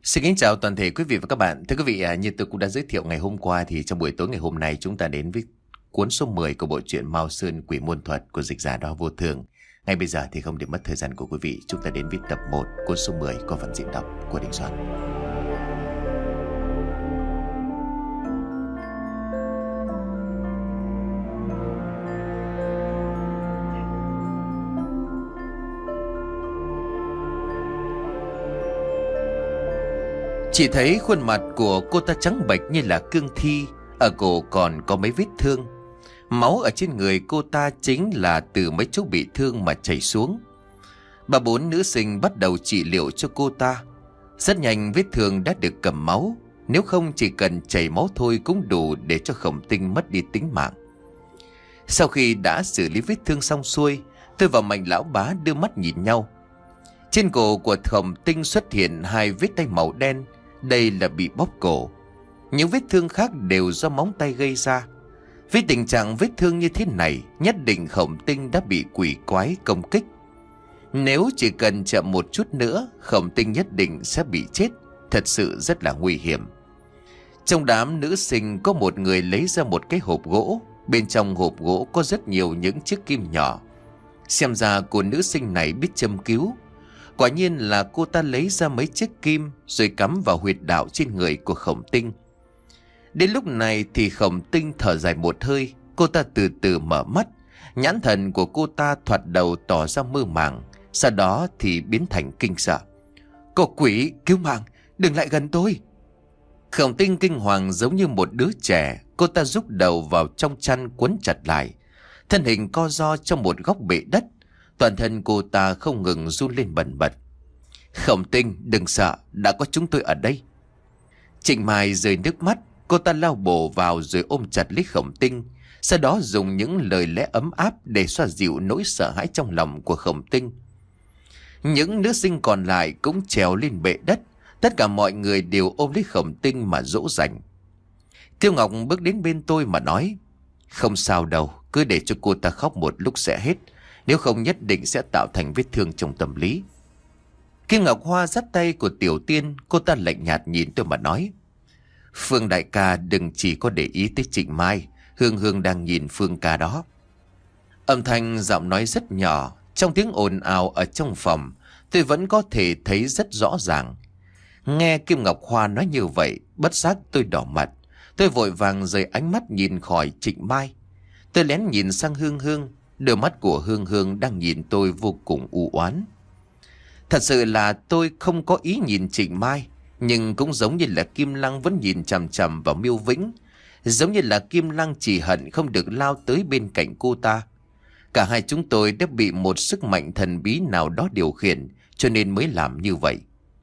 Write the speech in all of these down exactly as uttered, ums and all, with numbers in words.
Xin kính chào toàn thể quý vị và các bạn. Thưa quý vị, à, như tôi cũng đã giới thiệu ngày hôm qua thì trong buổi tối ngày hôm nay chúng ta đến với cuốn số mười của bộ truyện Mao Sơn Quỷ Môn Thuật của dịch giả Đao Vô Thường. Ngay bây giờ thì không để mất thời gian của quý vị, chúng ta đến với tập một cuốn số mười qua phần diễn đọc của Đình Soạn. Chỉ thấy khuôn mặt của cô ta trắng bệch như là cương thi, ở cổ còn có mấy vết thương. Máu ở trên người cô ta chính là từ mấy chỗ bị thương mà chảy xuống. Bà bốn nữ sinh bắt đầu trị liệu cho cô ta. Rất nhanh vết thương đã được cầm máu, nếu không chỉ cần chảy máu thôi cũng đủ để cho Khổng Tinh mất đi tính mạng. Sau khi đã xử lý vết thương xong xuôi, tôi và Mạnh lão bá đưa mắt nhìn nhau. Trên cổ của Khổng Tinh xuất hiện hai vết tay màu đen. Đây là bị bóp cổ. Những vết thương khác đều do móng tay gây ra. Với tình trạng vết thương như thế này, nhất định Khổng Tinh đã bị quỷ quái công kích. Nếu chỉ cần chậm một chút nữa, Khổng Tinh nhất định sẽ bị chết. Thật sự rất là nguy hiểm. Trong đám nữ sinh có một người lấy ra một cái hộp gỗ. Bên trong hộp gỗ có rất nhiều những chiếc kim nhỏ. Xem ra cô nữ sinh này biết châm cứu. Quả nhiên là cô ta lấy ra mấy chiếc kim rồi cắm vào huyệt đạo trên người của Khổng Tinh. Đến lúc này thì Khổng Tinh thở dài một hơi. Cô ta từ từ mở mắt. Nhãn thần của cô ta thoạt đầu tỏ ra mơ màng, sau đó thì biến thành kinh sợ. Cô quỷ, cứu mạng, đừng lại gần tôi. Khổng Tinh kinh hoàng giống như một đứa trẻ. Cô ta rúc đầu vào trong chăn quấn chặt lại. Thân hình co ro trong một góc bệ đất. Toàn thân cô ta không ngừng run lên bần bật. Khổng Tinh, đừng sợ, đã có chúng tôi ở đây. Trịnh Mai rơi nước mắt. Cô ta lao bổ vào rồi ôm chặt lấy Khổng Tinh. Sau đó dùng những lời lẽ ấm áp để xoa dịu nỗi sợ hãi trong lòng của Khổng Tinh. Những nữ sinh còn lại cũng trèo lên bệ đất. Tất cả mọi người đều ôm lấy Khổng Tinh mà dỗ dành. Tiêu Ngọc bước đến bên tôi mà nói: Không sao đâu, cứ để cho cô ta khóc một lúc sẽ hết. Nếu không nhất định sẽ tạo thành vết thương trong tâm lý. Kim Ngọc Hoa dắt tay của Tiểu Tiên. Cô ta lạnh nhạt nhìn tôi mà nói: Phương đại ca đừng chỉ có để ý tới Trịnh Mai. Hương Hương đang nhìn Phương ca đó. Âm thanh giọng nói rất nhỏ. Trong tiếng ồn ào ở trong phòng, tôi vẫn có thể thấy rất rõ ràng. Nghe Kim Ngọc Hoa nói như vậy, bất giác tôi đỏ mặt. Tôi vội vàng rời ánh mắt nhìn khỏi Trịnh Mai. Tôi lén nhìn sang Hương Hương. Đôi mắt của Hương Hương đang nhìn tôi vô cùng u oán. Thật sự là tôi không có ý nhìn Trịnh Mai, nhưng cũng giống như là Kim Lăng vẫn nhìn chằm chằm vào Miêu Vĩnh. Giống như là Kim Lăng chỉ hận không được lao tới bên cạnh cô ta. Cả hai chúng tôi đã bị một sức mạnh thần bí nào đó điều khiển, cho nên mới làm như vậy.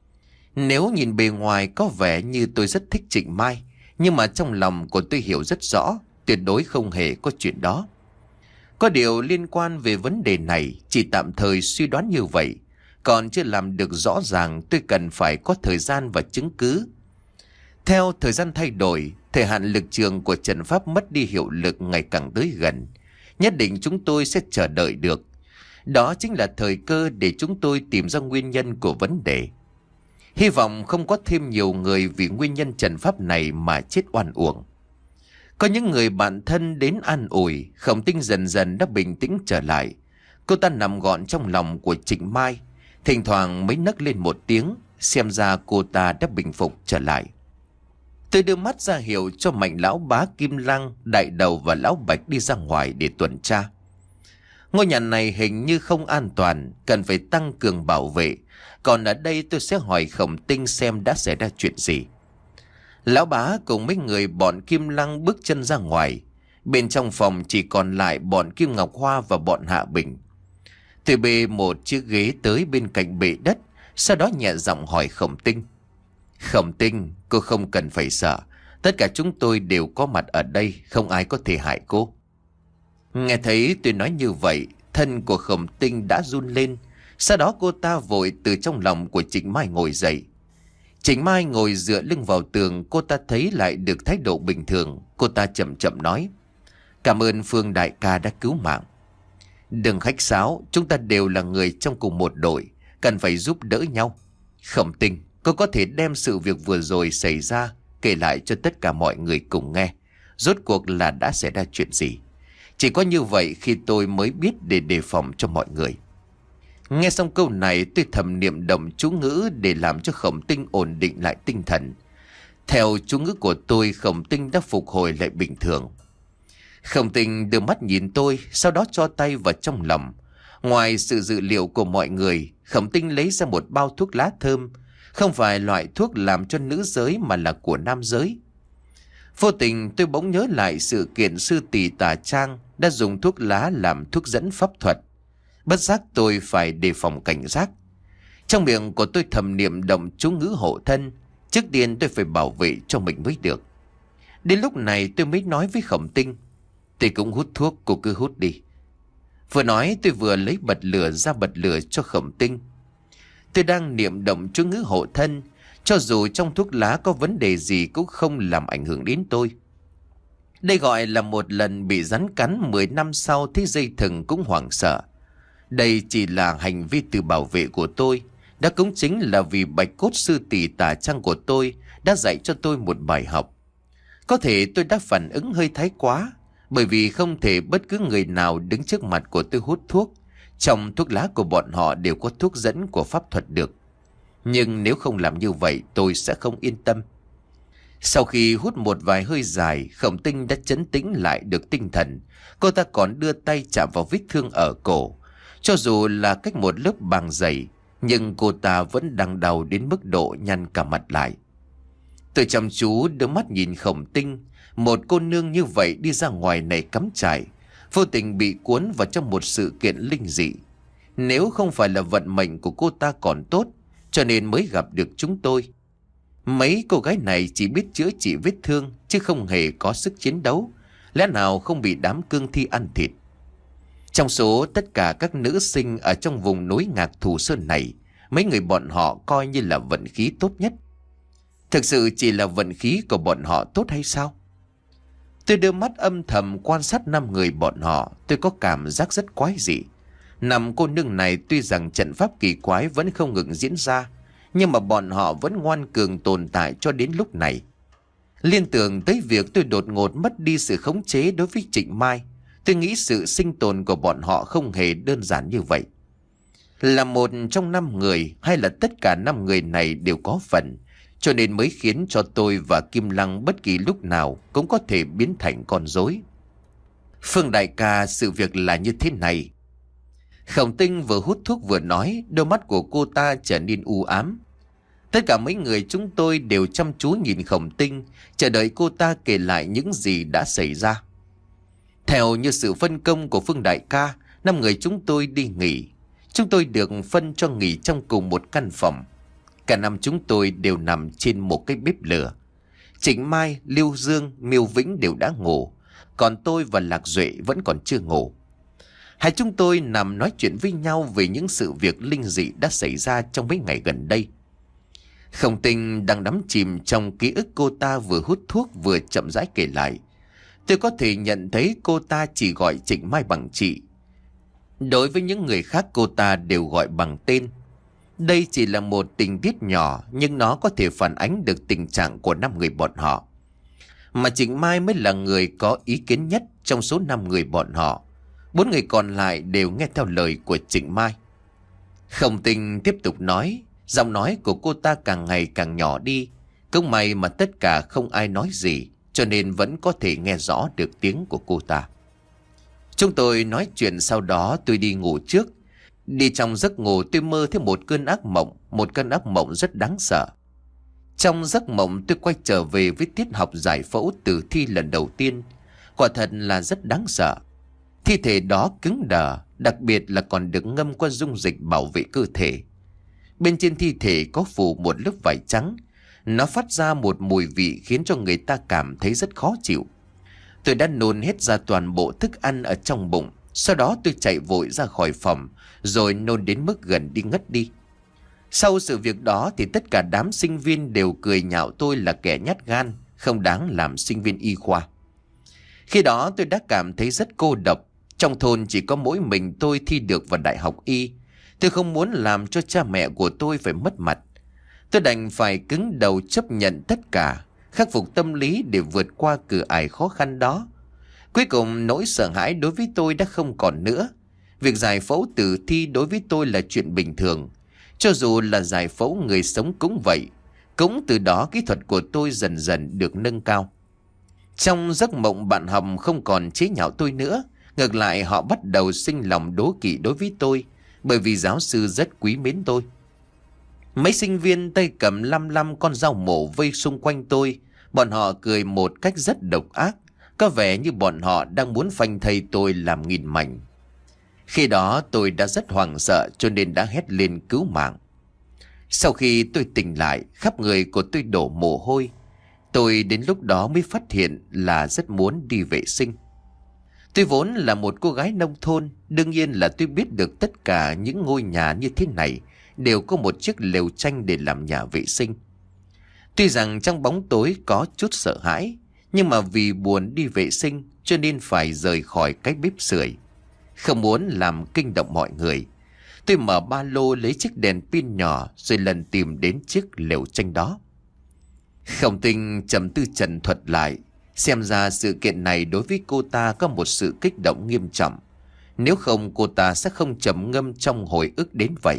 Nếu nhìn bề ngoài có vẻ như tôi rất thích Trịnh Mai, nhưng mà trong lòng của tôi hiểu rất rõ, tuyệt đối không hề có chuyện đó. Có điều liên quan về vấn đề này, chỉ tạm thời suy đoán như vậy, còn chưa làm được rõ ràng. Tôi cần phải có thời gian và chứng cứ. Theo thời gian thay đổi, thời hạn lực trường của trận pháp mất đi hiệu lực ngày càng tới gần. Nhất định chúng tôi sẽ chờ đợi được. Đó chính là thời cơ để chúng tôi tìm ra nguyên nhân của vấn đề. Hy vọng không có thêm nhiều người vì nguyên nhân trận pháp này mà chết oan uổng. Có những người bạn thân đến an ủi. Khổng Tinh dần dần đã bình tĩnh trở lại. Cô ta nằm gọn trong lòng của Trịnh Mai, thỉnh thoảng mới nấc lên một tiếng. Xem ra cô ta đã bình phục trở lại. Tôi đưa mắt ra hiệu cho Mạnh lão bá, Kim Lăng, Đại Đầu và lão Bạch đi ra ngoài để tuần tra. Ngôi nhà này hình như không an toàn, cần phải tăng cường bảo vệ. Còn ở đây tôi sẽ hỏi Khổng Tinh xem đã xảy ra chuyện gì. Lão bá cùng mấy người bọn Kim Lăng bước chân ra ngoài. Bên trong phòng chỉ còn lại bọn Kim Ngọc Hoa và bọn Hạ Bình. Tôi bê một chiếc ghế tới bên cạnh bệ đất, sau đó nhẹ giọng hỏi Khổng Tinh: Khổng Tinh, cô không cần phải sợ. Tất cả chúng tôi đều có mặt ở đây, không ai có thể hại cô. Nghe thấy tôi nói như vậy, thân của Khổng Tinh đã run lên. Sau đó cô ta vội từ trong lòng của Trịnh Mai ngồi dậy. Trịnh Mai ngồi dựa lưng vào tường. Cô ta thấy lại được thái độ bình thường. Cô ta chậm chậm nói: Cảm ơn Phương đại ca đã cứu mạng. Đừng khách sáo, chúng ta đều là người trong cùng một đội, cần phải giúp đỡ nhau. Khổng Tinh, Cô có thể đem sự việc vừa rồi xảy ra kể lại cho tất cả mọi người cùng nghe. Rốt cuộc là đã xảy ra chuyện gì? Chỉ có như vậy khi tôi mới biết để đề phòng cho mọi người. Nghe xong câu này, tôi thầm niệm động chú ngữ để làm cho Khổng Tinh ổn định lại tinh thần. Theo chú ngữ của tôi, Khổng Tinh đã phục hồi lại bình thường. Khổng Tinh đưa mắt nhìn tôi, sau đó cho tay vào trong lòng. Ngoài sự dự liệu của mọi người, Khổng Tinh lấy ra một bao thuốc lá thơm. Không phải loại thuốc làm cho nữ giới mà là của nam giới. Vô tình tôi bỗng nhớ lại sự kiện sư tỷ Tà Trang đã dùng thuốc lá làm thuốc dẫn pháp thuật. Bất giác tôi phải đề phòng cảnh giác. Trong miệng của tôi thầm niệm động chú ngữ hộ thân. Trước tiên tôi phải bảo vệ cho mình mới được. Đến lúc này tôi mới nói với Khổng Tinh: "Tôi cũng hút thuốc, cô cứ hút đi." Vừa nói tôi vừa lấy bật lửa ra bật lửa cho Khổng Tinh. Tôi đang niệm động chú ngữ hộ thân, cho dù trong thuốc lá có vấn đề gì cũng không làm ảnh hưởng đến tôi. Đây gọi là một lần bị rắn cắn, mười năm sau thấy dây thừng cũng hoảng sợ. Đây chỉ là hành vi tự bảo vệ của tôi. Đó cũng chính là vì bạch cốt sư tỷ Tà Trang của tôi đã dạy cho tôi một bài học. Có thể tôi đã phản ứng hơi thái quá, bởi vì không thể bất cứ người nào đứng trước mặt của tôi hút thuốc. Trong thuốc lá của bọn họ đều có thuốc dẫn của pháp thuật được. Nhưng nếu không làm như vậy tôi sẽ không yên tâm. Sau khi hút một vài hơi dài, Khổng Tinh đã trấn tĩnh lại được tinh thần. Cô ta còn đưa tay chạm vào vết thương ở cổ. Cho dù là cách một lớp bàng dày, nhưng cô ta vẫn đang đau đến mức độ nhăn cả mặt lại. Tôi chăm chú đưa mắt nhìn Khổng Tinh. Một cô nương như vậy đi ra ngoài này cắm trại, vô tình bị cuốn vào trong một sự kiện linh dị. Nếu không phải là vận mệnh của cô ta còn tốt, cho nên mới gặp được chúng tôi. Mấy cô gái này chỉ biết chữa trị vết thương, chứ không hề có sức chiến đấu. Lẽ nào không bị đám cương thi ăn thịt? Trong số tất cả các nữ sinh ở trong vùng núi Ngạc Thù Sơn này, mấy người bọn họ coi như là vận khí tốt nhất. Thực sự chỉ là vận khí của bọn họ tốt hay sao? Tôi đưa mắt âm thầm quan sát năm người bọn họ. Tôi có cảm giác rất quái dị. Năm cô nương này tuy rằng trận pháp kỳ quái vẫn không ngừng diễn ra, nhưng mà bọn họ vẫn ngoan cường tồn tại cho đến lúc này. Liên tưởng tới việc tôi đột ngột mất đi sự khống chế đối với Trịnh Mai, tôi nghĩ sự sinh tồn của bọn họ không hề đơn giản như vậy. Là một trong năm người hay là tất cả năm người này đều có phần, cho nên mới khiến cho tôi và Kim Lăng bất kỳ lúc nào cũng có thể biến thành con rối. Phương đại ca, sự việc là như thế này. Khổng Tinh vừa hút thuốc vừa nói, đôi mắt của cô ta trở nên u ám. Tất cả mấy người chúng tôi đều chăm chú nhìn Khổng Tinh, chờ đợi cô ta kể lại những gì đã xảy ra. Theo như sự phân công của Phương đại ca, năm người chúng tôi đi nghỉ. Chúng tôi được phân cho nghỉ trong cùng một căn phòng. Cả năm chúng tôi đều nằm trên một cái bếp lửa. Trịnh Mai, Lưu Dương, Miêu Vĩnh đều đã ngủ, còn tôi và Lạc Duệ vẫn còn chưa ngủ. Hai chúng tôi nằm nói chuyện với nhau về những sự việc linh dị đã xảy ra trong mấy ngày gần đây. Khổng Tinh đang đắm chìm trong ký ức cô ta vừa hút thuốc vừa chậm rãi kể lại. Tôi có thể nhận thấy cô ta chỉ gọi Trịnh Mai bằng chị. Đối với những người khác cô ta đều gọi bằng tên. Đây chỉ là một tình tiết nhỏ, nhưng nó có thể phản ánh được tình trạng của năm người bọn họ. Mà Trịnh Mai mới là người có ý kiến nhất trong số năm người bọn họ. Bốn người còn lại đều nghe theo lời của Trịnh Mai. Khổng Tinh tiếp tục nói, giọng nói của cô ta càng ngày càng nhỏ đi. Cũng may mà tất cả không ai nói gì, cho nên vẫn có thể nghe rõ được tiếng của cô ta. Chúng tôi nói chuyện sau đó tôi đi ngủ trước. Đi trong giấc ngủ tôi mơ thấy một cơn ác mộng, một cơn ác mộng rất đáng sợ. Trong giấc mộng tôi quay trở về với tiết học giải phẫu tử thi lần đầu tiên. Quả thật là rất đáng sợ. Thi thể đó cứng đờ, đặc biệt là còn được ngâm qua dung dịch bảo vệ cơ thể. Bên trên thi thể có phủ một lớp vải trắng. Nó phát ra một mùi vị khiến cho người ta cảm thấy rất khó chịu. Tôi đã nôn hết ra toàn bộ thức ăn ở trong bụng. Sau đó tôi chạy vội ra khỏi phòng, rồi nôn đến mức gần đi ngất đi. Sau sự việc đó thì tất cả đám sinh viên đều cười nhạo tôi là kẻ nhát gan, không đáng làm sinh viên y khoa. Khi đó tôi đã cảm thấy rất cô độc. Trong thôn chỉ có mỗi mình tôi thi được vào đại học y. Tôi không muốn làm cho cha mẹ của tôi phải mất mặt. Tôi đành phải cứng đầu chấp nhận tất cả, khắc phục tâm lý để vượt qua cửa ải khó khăn đó. Cuối cùng nỗi sợ hãi đối với tôi đã không còn nữa. Việc giải phẫu tử thi đối với tôi là chuyện bình thường. Cho dù là giải phẫu người sống cũng vậy. Cũng từ đó kỹ thuật của tôi dần dần được nâng cao. Trong giấc mộng, bạn học không còn chế nhạo tôi nữa. Ngược lại, họ bắt đầu sinh lòng đố kỵ đối với tôi, bởi vì giáo sư rất quý mến tôi. Mấy sinh viên tay cầm lăm lăm con dao mổ vây xung quanh tôi. Bọn họ cười một cách rất độc ác, có vẻ như bọn họ đang muốn phanh thây tôi làm nghìn mảnh. Khi đó tôi đã rất hoảng sợ, cho nên đã hét lên cứu mạng. Sau khi tôi tỉnh lại, khắp người của tôi đổ mồ hôi. Tôi đến lúc đó mới phát hiện là rất muốn đi vệ sinh. Tôi vốn là một cô gái nông thôn, đương nhiên là tôi biết được tất cả những ngôi nhà như thế này đều có một chiếc lều tranh để làm nhà vệ sinh. Tuy rằng trong bóng tối có chút sợ hãi, nhưng mà vì buồn đi vệ sinh cho nên phải rời khỏi cái bếp sưởi. Không muốn làm kinh động mọi người, tôi mở ba lô lấy chiếc đèn pin nhỏ rồi lần tìm đến chiếc lều tranh đó. Khổng Tinh trầm tư trần thuật lại, xem ra sự kiện này đối với cô ta có một sự kích động nghiêm trọng. Nếu không cô ta sẽ không trầm ngâm trong hồi ức đến vậy.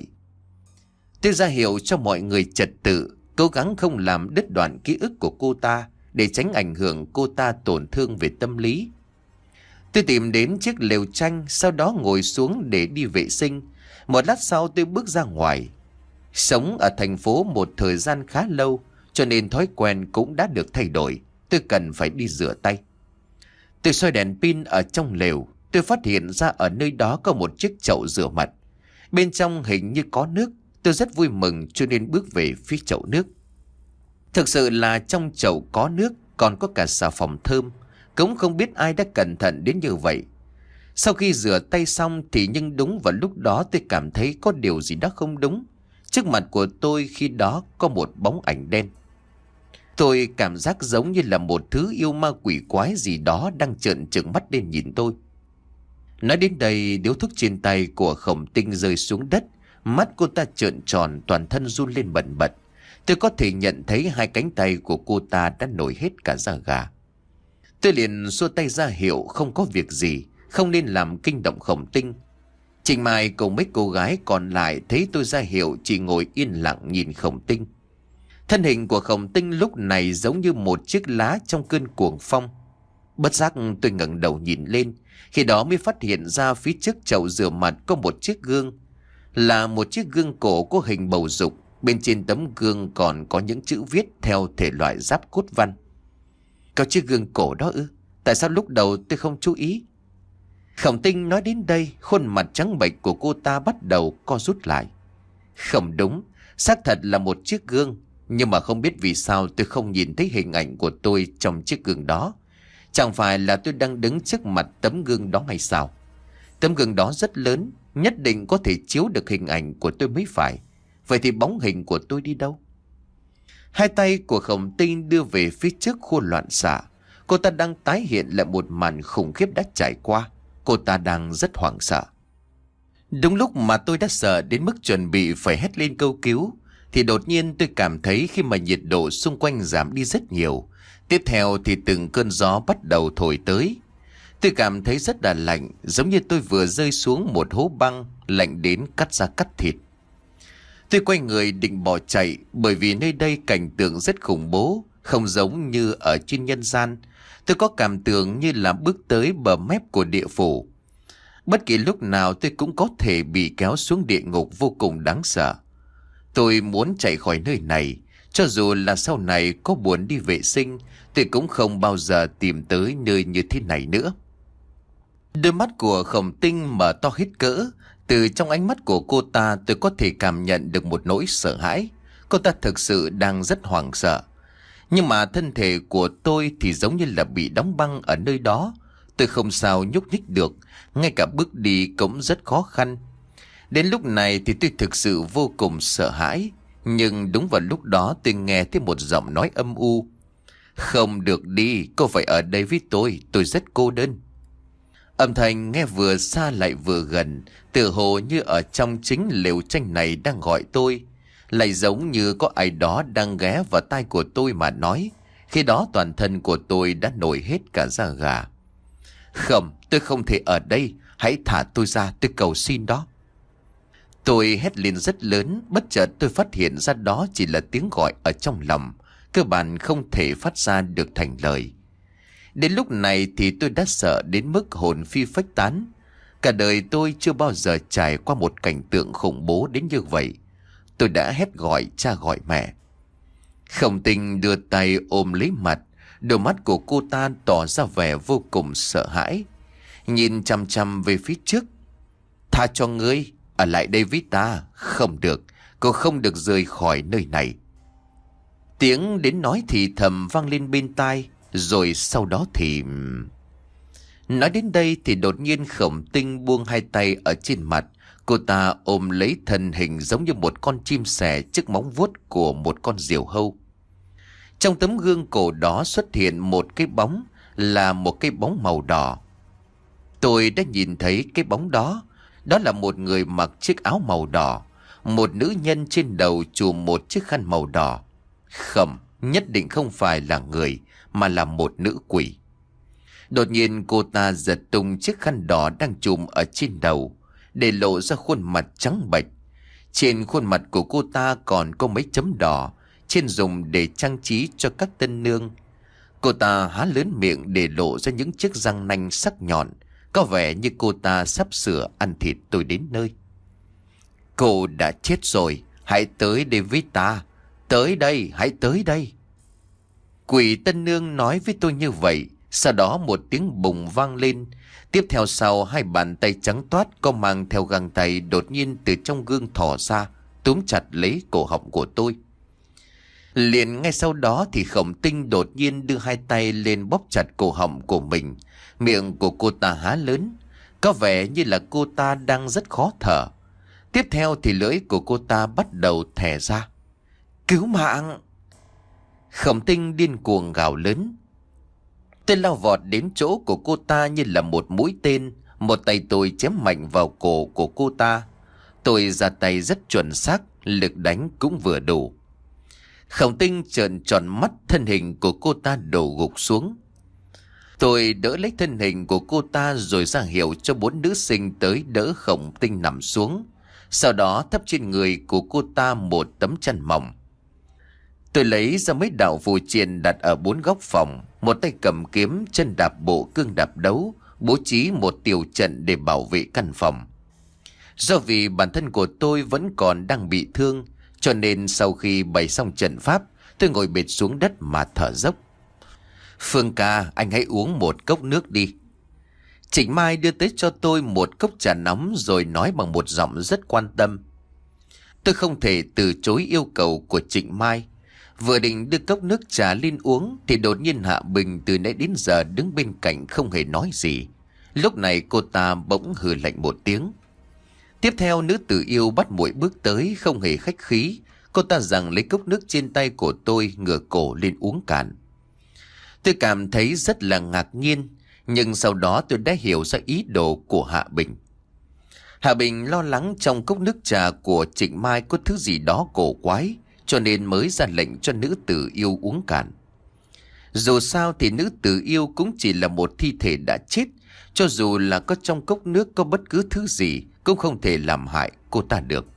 Tôi ra hiệu cho mọi người trật tự, cố gắng không làm đứt đoạn ký ức của cô ta để tránh ảnh hưởng cô ta tổn thương về tâm lý. Tôi tìm đến chiếc lều tranh, sau đó ngồi xuống để đi vệ sinh. Một lát sau tôi bước ra ngoài. Sống ở thành phố một thời gian khá lâu, cho nên thói quen cũng đã được thay đổi. Tôi cần phải đi rửa tay. Tôi soi đèn pin ở trong lều. Tôi phát hiện ra ở nơi đó có một chiếc chậu rửa mặt. Bên trong hình như có nước. Tôi rất vui mừng cho nên bước về phía chậu nước. Thực sự là trong chậu có nước, còn có cả xà phòng thơm. Cũng không biết ai đã cẩn thận đến như vậy. Sau khi rửa tay xong thì nhưng đúng vào lúc đó tôi cảm thấy có điều gì đó không đúng. Trước mặt của tôi khi đó có một bóng ảnh đen. Tôi cảm giác giống như là một thứ yêu ma quỷ quái gì đó đang trợn trừng mắt lên nhìn tôi. Nói đến đây, điếu thuốc trên tay của Khổng Tinh rơi xuống đất. Mắt cô ta trợn tròn, toàn thân run lên bần bật. Tôi có thể nhận thấy hai cánh tay của cô ta đã nổi hết cả da gà. Tôi liền xua tay ra hiệu không có việc gì, không nên làm kinh động Khổng Tinh. Trình Mai cùng mấy cô gái còn lại thấy tôi ra hiệu chỉ ngồi yên lặng nhìn Khổng Tinh. Thân hình của Khổng Tinh lúc này giống như một chiếc lá trong cơn cuồng phong. Bất giác tôi ngẩng đầu nhìn lên, khi đó mới phát hiện ra phía trước chậu rửa mặt có một chiếc gương. Là một chiếc gương cổ có hình bầu dục, bên trên tấm gương còn có những chữ viết theo thể loại giáp cốt văn. Có chiếc gương cổ đó ư? Tại sao lúc đầu tôi không chú ý? Khổng Tinh nói đến đây, khuôn mặt trắng bệch của cô ta bắt đầu co rút lại. Không đúng, xác thật là một chiếc gương, nhưng mà không biết vì sao tôi không nhìn thấy hình ảnh của tôi trong chiếc gương đó. Chẳng phải là tôi đang đứng trước mặt tấm gương đó hay sao? Tấm gương đó rất lớn, nhất định có thể chiếu được hình ảnh của tôi mới phải. Vậy thì bóng hình của tôi đi đâu? Hai tay của Khổng Tinh đưa về phía trước khuôn loạn xạ. Cô ta đang tái hiện lại một màn khủng khiếp đã trải qua. Cô ta đang rất hoảng sợ. Đúng lúc mà tôi đã sợ đến mức chuẩn bị phải hét lên câu cứu, thì đột nhiên tôi cảm thấy khi mà nhiệt độ xung quanh giảm đi rất nhiều. Tiếp theo thì từng cơn gió bắt đầu thổi tới. Tôi cảm thấy rất là lạnh, giống như tôi vừa rơi xuống một hố băng, lạnh đến cắt da cắt thịt. Tôi quay người định bỏ chạy, bởi vì nơi đây cảnh tượng rất khủng bố, không giống như ở trên nhân gian. Tôi có cảm tưởng như là bước tới bờ mép của địa phủ. Bất kỳ lúc nào tôi cũng có thể bị kéo xuống địa ngục vô cùng đáng sợ. Tôi muốn chạy khỏi nơi này, cho dù là sau này có buồn đi vệ sinh, tôi cũng không bao giờ tìm tới nơi như thế này nữa. Đôi mắt của Khổng Tinh mở to hết cỡ. Từ trong ánh mắt của cô ta tôi có thể cảm nhận được một nỗi sợ hãi. Cô ta thực sự đang rất hoảng sợ. Nhưng mà thân thể của tôi thì giống như là bị đóng băng ở nơi đó. Tôi không sao nhúc nhích được, ngay cả bước đi cũng rất khó khăn. Đến lúc này thì tôi thực sự vô cùng sợ hãi. Nhưng đúng vào lúc đó tôi nghe thấy một giọng nói âm u. Không được đi, cô phải ở đây với tôi, tôi rất cô đơn. Âm thanh nghe vừa xa lại vừa gần, tựa hồ như ở trong chính lều tranh này đang gọi tôi. lại giống như có ai đó đang ghé vào tai của tôi mà nói. Khi đó toàn thân của tôi đã nổi hết cả da gà. Không, tôi không thể ở đây. Hãy thả tôi ra, tôi cầu xin đó. Tôi hét lên rất lớn. Bất chợt tôi phát hiện ra đó chỉ là tiếng gọi ở trong lòng, cơ bản không thể phát ra được thành lời. Đến lúc này thì tôi đã sợ đến mức hồn phi phách tán. Cả đời tôi chưa bao giờ trải qua một cảnh tượng khủng bố đến như vậy. Tôi đã hét gọi cha gọi mẹ. Khổng Tinh đưa tay ôm lấy mặt. Đôi mắt của cô ta tỏ ra vẻ vô cùng sợ hãi, nhìn chằm chằm về phía trước. Tha cho ngươi, ở lại đây với ta. Không được, cô không được rời khỏi nơi này. Tiếng đến nói thì thầm vang lên bên tai. Rồi sau đó thì... Nói đến đây thì đột nhiên Khổng Tinh buông hai tay ở trên mặt. Cô ta ôm lấy thân hình giống như một con chim sẻ trước móng vuốt của một con diều hâu. Trong tấm gương cổ đó xuất hiện một cái bóng, là một cái bóng màu đỏ. Tôi đã nhìn thấy cái bóng đó. Đó là một người mặc chiếc áo màu đỏ, một nữ nhân trên đầu trùm một chiếc khăn màu đỏ. Không, nhất định không phải là người, mà là một nữ quỷ. Đột nhiên cô ta giật tung chiếc khăn đỏ đang trùm ở trên đầu, để lộ ra khuôn mặt trắng bệch. Trên khuôn mặt của cô ta còn có mấy chấm đỏ, trên dùng để trang trí cho các tân nương. Cô ta há lớn miệng để lộ ra những chiếc răng nanh sắc nhọn, có vẻ như cô ta sắp sửa ăn thịt tôi đến nơi. Cô đã chết rồi, hãy tới đây với ta. Tới đây, hãy tới đây. Quỷ tân nương nói với tôi như vậy. Sau đó một tiếng bùng vang lên. Tiếp theo sau, hai bàn tay trắng toát có mang theo găng tay đột nhiên từ trong gương thò ra, túm chặt lấy cổ họng của tôi. Liền ngay sau đó thì Khổng Tinh đột nhiên đưa hai tay lên bóp chặt cổ họng của mình. Miệng của cô ta há lớn, có vẻ như là cô ta đang rất khó thở. Tiếp theo thì lưỡi của cô ta bắt đầu thè ra. Cứu mạng! Khổng Tinh điên cuồng gào lớn. Tôi lao vọt đến chỗ của cô ta như là một mũi tên. Một tay tôi chém mạnh vào cổ của cô ta. Tôi ra tay rất chuẩn xác, lực đánh cũng vừa đủ. Khổng Tinh trợn tròn mắt, thân hình của cô ta đổ gục xuống. Tôi đỡ lấy thân hình của cô ta rồi ra hiệu cho bốn nữ sinh tới đỡ Khổng Tinh nằm xuống. Sau đó thắp trên người của cô ta một tấm chăn mỏng. Tôi lấy ra mấy đạo phù triện đặt ở bốn góc phòng, một tay cầm kiếm, chân đạp bộ cương đạp đấu, bố trí một tiểu trận để bảo vệ căn phòng. Do vì bản thân của tôi vẫn còn đang bị thương, cho nên sau khi bày xong trận pháp, tôi ngồi bệt xuống đất mà thở dốc. Phương ca, anh hãy uống một cốc nước đi. Trịnh Mai đưa tới cho tôi một cốc trà nóng rồi nói bằng một giọng rất quan tâm. Tôi không thể từ chối yêu cầu của Trịnh Mai. Vừa định đưa cốc nước trà lên uống thì đột nhiên Hạ Bình từ nãy đến giờ đứng bên cạnh không hề nói gì. Lúc này cô ta bỗng hừ lạnh một tiếng. Tiếp theo nữ tử yêu bắt muội bước tới, không hề khách khí. Cô ta giằng lấy cốc nước trên tay của tôi, ngửa cổ lên uống cạn. Tôi cảm thấy rất là ngạc nhiên, nhưng sau đó tôi đã hiểu ra ý đồ của Hạ Bình. Hạ Bình lo lắng trong cốc nước trà của Trịnh Mai có thứ gì đó cổ quái, cho nên mới ra lệnh cho nữ tử yêu uống cạn. Dù sao thì nữ tử yêu cũng chỉ là một thi thể đã chết, cho dù là có trong cốc nước có bất cứ thứ gì cũng không thể làm hại cô ta được.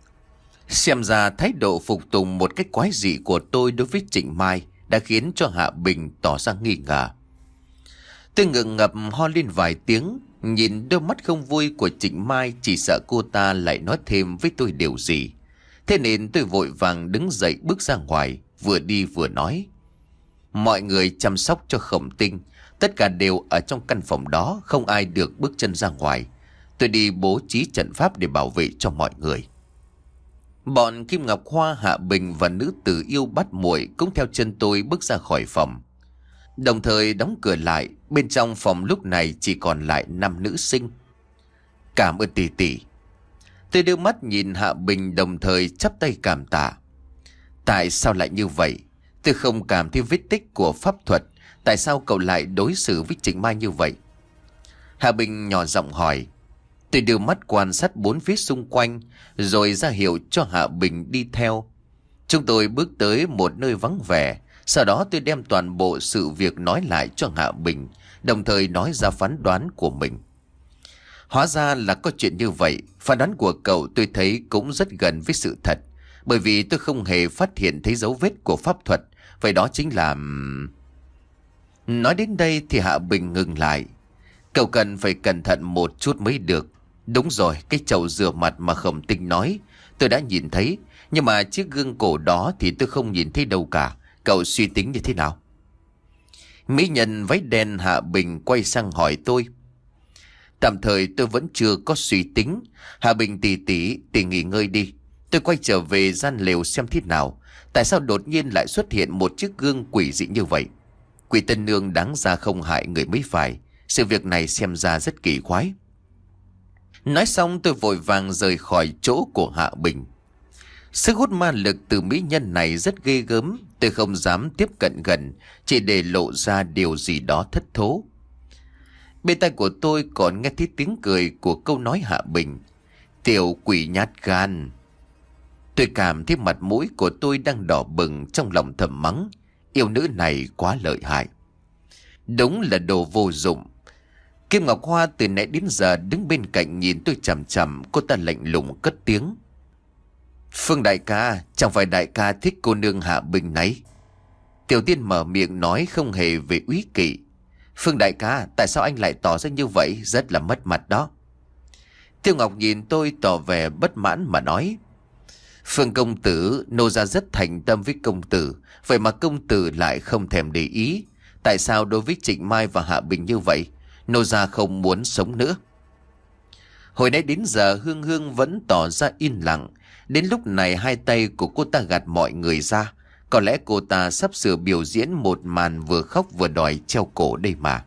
Xem ra thái độ phục tùng một cách quái dị của tôi đối với Trịnh Mai đã khiến cho Hạ Bình tỏ ra nghi ngờ. Tôi ngượng ngập ho lên vài tiếng, nhìn đôi mắt không vui của Trịnh Mai, chỉ sợ cô ta lại nói thêm với tôi điều gì. Thế nên tôi vội vàng đứng dậy bước ra ngoài, vừa đi vừa nói. Mọi người chăm sóc cho Khổng Tinh, tất cả đều ở trong căn phòng đó, không ai được bước chân ra ngoài. Tôi đi bố trí trận pháp để bảo vệ cho mọi người. Bọn Kim Ngọc Hoa, Hạ Bình và nữ tử yêu bắt muội cũng theo chân tôi bước ra khỏi phòng. Đồng thời đóng cửa lại, bên trong phòng lúc này chỉ còn lại năm nữ sinh. Cảm ơn tỷ tỷ. Tôi đưa mắt nhìn Hạ Bình đồng thời chắp tay cảm tạ. Tại sao lại như vậy? Tôi không cảm thấy vết tích của pháp thuật. Tại sao cậu lại đối xử với Trịnh Mai như vậy? Hạ Bình nhỏ giọng hỏi. Tôi đưa mắt quan sát bốn phía xung quanh, rồi ra hiệu cho Hạ Bình đi theo. Chúng tôi bước tới một nơi vắng vẻ. Sau đó tôi đem toàn bộ sự việc nói lại cho Hạ Bình, đồng thời nói ra phán đoán của mình. Hóa ra là có chuyện như vậy. Phán đoán của cậu tôi thấy cũng rất gần với sự thật, bởi vì tôi không hề phát hiện thấy dấu vết của pháp thuật. Vậy đó chính là... Nói đến đây thì Hạ Bình ngừng lại. Cậu cần phải cẩn thận một chút mới được. Đúng rồi, cái chậu rửa mặt mà Khổng Tinh nói tôi đã nhìn thấy, nhưng mà chiếc gương cổ đó thì tôi không nhìn thấy đâu cả. Cậu suy tính như thế nào? Mỹ nhân váy đen Hạ Bình quay sang hỏi tôi. Tạm thời tôi vẫn chưa có suy tính. Hạ Bình tỉ tỉ tỉ nghỉ ngơi đi. Tôi quay trở về gian lều xem thế nào. Tại sao đột nhiên lại xuất hiện một chiếc gương quỷ dị như vậy? Quỷ tân nương đáng ra không hại người mới phải. Sự việc này xem ra rất kỳ quái. Nói xong tôi vội vàng rời khỏi chỗ của Hạ Bình. Sức hút ma lực từ mỹ nhân này rất ghê gớm. Tôi không dám tiếp cận gần, chỉ để lộ ra điều gì đó thất thố. Bên tai của tôi còn nghe thấy tiếng cười của câu nói Hạ Bình. Tiểu quỷ nhát gan. Tôi cảm thấy mặt mũi của tôi đang đỏ bừng, trong lòng thầm mắng. Yêu nữ này quá lợi hại. Đúng là đồ vô dụng. Kim Ngọc Hoa từ nãy đến giờ đứng bên cạnh nhìn tôi chằm chằm. Cô ta lạnh lùng cất tiếng. Phương đại ca, chẳng phải đại ca thích cô nương Hạ Bình này? Tiểu Tiên mở miệng nói không hề về úy kỵ. Phương đại ca, tại sao anh lại tỏ ra như vậy? Rất là mất mặt đó. Tiêu Ngọc nhìn tôi tỏ vẻ bất mãn mà nói. Phương công tử, nô gia rất thành tâm với công tử, vậy mà công tử lại không thèm để ý. Tại sao đối với Trịnh Mai và Hạ Bình như vậy? Nô gia không muốn sống nữa. Hồi nãy đến giờ Hương Hương vẫn tỏ ra yên lặng. Đến lúc này hai tay của cô ta gạt mọi người ra. Có lẽ cô ta sắp sửa biểu diễn một màn vừa khóc vừa đòi treo cổ đây mà.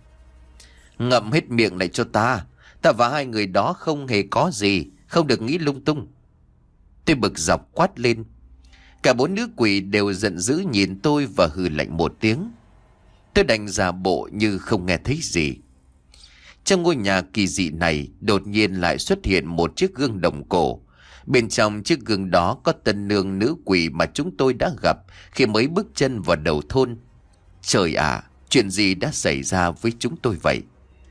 Ngậm hết miệng lại cho ta. Ta và hai người đó không hề có gì, không được nghĩ lung tung. Tôi bực dọc quát lên. Cả bốn nữ quỷ đều giận dữ nhìn tôi và hừ lạnh một tiếng. Tôi đành giả bộ như không nghe thấy gì. Trong ngôi nhà kỳ dị này đột nhiên lại xuất hiện một chiếc gương đồng cổ. Bên trong chiếc gương đó có tân nương nữ quỷ mà chúng tôi đã gặp khi mới bước chân vào đầu thôn. Trời ạ, chuyện gì đã xảy ra với chúng tôi vậy?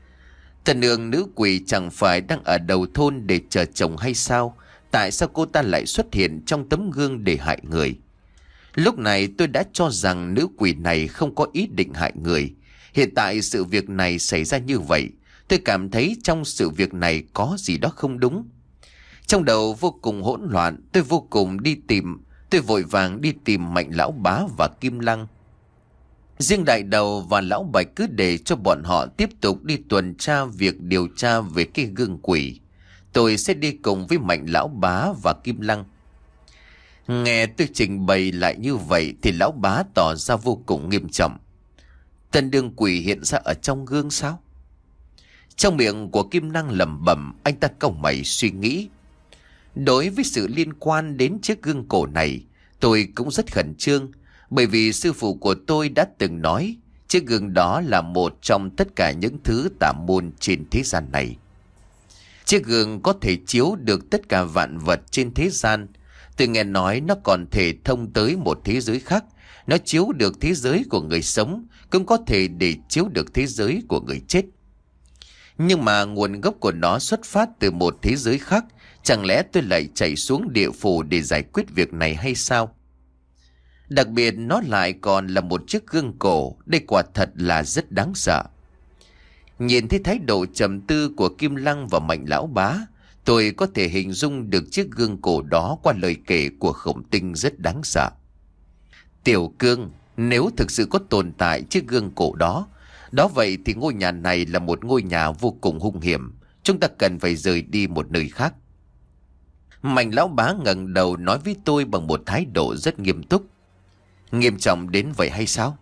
Tân nương nữ quỷ chẳng phải đang ở đầu thôn để chờ chồng hay sao? Tại sao cô ta lại xuất hiện trong tấm gương để hại người? Lúc này tôi đã cho rằng nữ quỷ này không có ý định hại người. Hiện tại sự việc này xảy ra như vậy, tôi cảm thấy trong sự việc này có gì đó không đúng. Trong đầu vô cùng hỗn loạn, tôi vô cùng đi tìm, tôi vội vàng đi tìm Mạnh Lão Bá và Kim Lăng. Riêng Đại Đầu và Lão Bạch cứ để cho bọn họ tiếp tục đi tuần tra việc điều tra về cái gương quỷ. Tôi sẽ đi cùng với Mạnh Lão Bá và Kim Lăng. Nghe tôi trình bày lại như vậy thì Lão Bá tỏ ra vô cùng nghiêm trọng. Tân đương quỷ hiện ra ở trong gương sao? Trong miệng của Kim Lăng lẩm bẩm, anh ta cau mày suy nghĩ. Đối với sự liên quan đến chiếc gương cổ này, tôi cũng rất khẩn trương, bởi vì sư phụ của tôi đã từng nói chiếc gương đó là một trong tất cả những thứ tà môn trên thế gian này. Chiếc gương có thể chiếu được tất cả vạn vật trên thế gian. Tôi nghe nói nó còn thể thông tới một thế giới khác. Nó chiếu được thế giới của người sống, cũng có thể để chiếu được thế giới của người chết. Nhưng mà nguồn gốc của nó xuất phát từ một thế giới khác. Chẳng lẽ tôi lại chạy xuống địa phủ để giải quyết việc này hay sao? Đặc biệt nó lại còn là một chiếc gương cổ. Đây quả thật là rất đáng sợ. Nhìn thấy thái độ trầm tư của Kim Lăng và Mạnh Lão Bá, tôi có thể hình dung được chiếc gương cổ đó qua lời kể của Khổng Tinh rất đáng sợ. Tiểu Cương, nếu thực sự có tồn tại chiếc gương cổ đó, đó vậy thì ngôi nhà này là một ngôi nhà vô cùng hung hiểm. Chúng ta cần phải rời đi một nơi khác. Mạnh Lão Bá ngẩng đầu nói với tôi bằng một thái độ rất nghiêm túc. Nghiêm trọng đến vậy hay sao?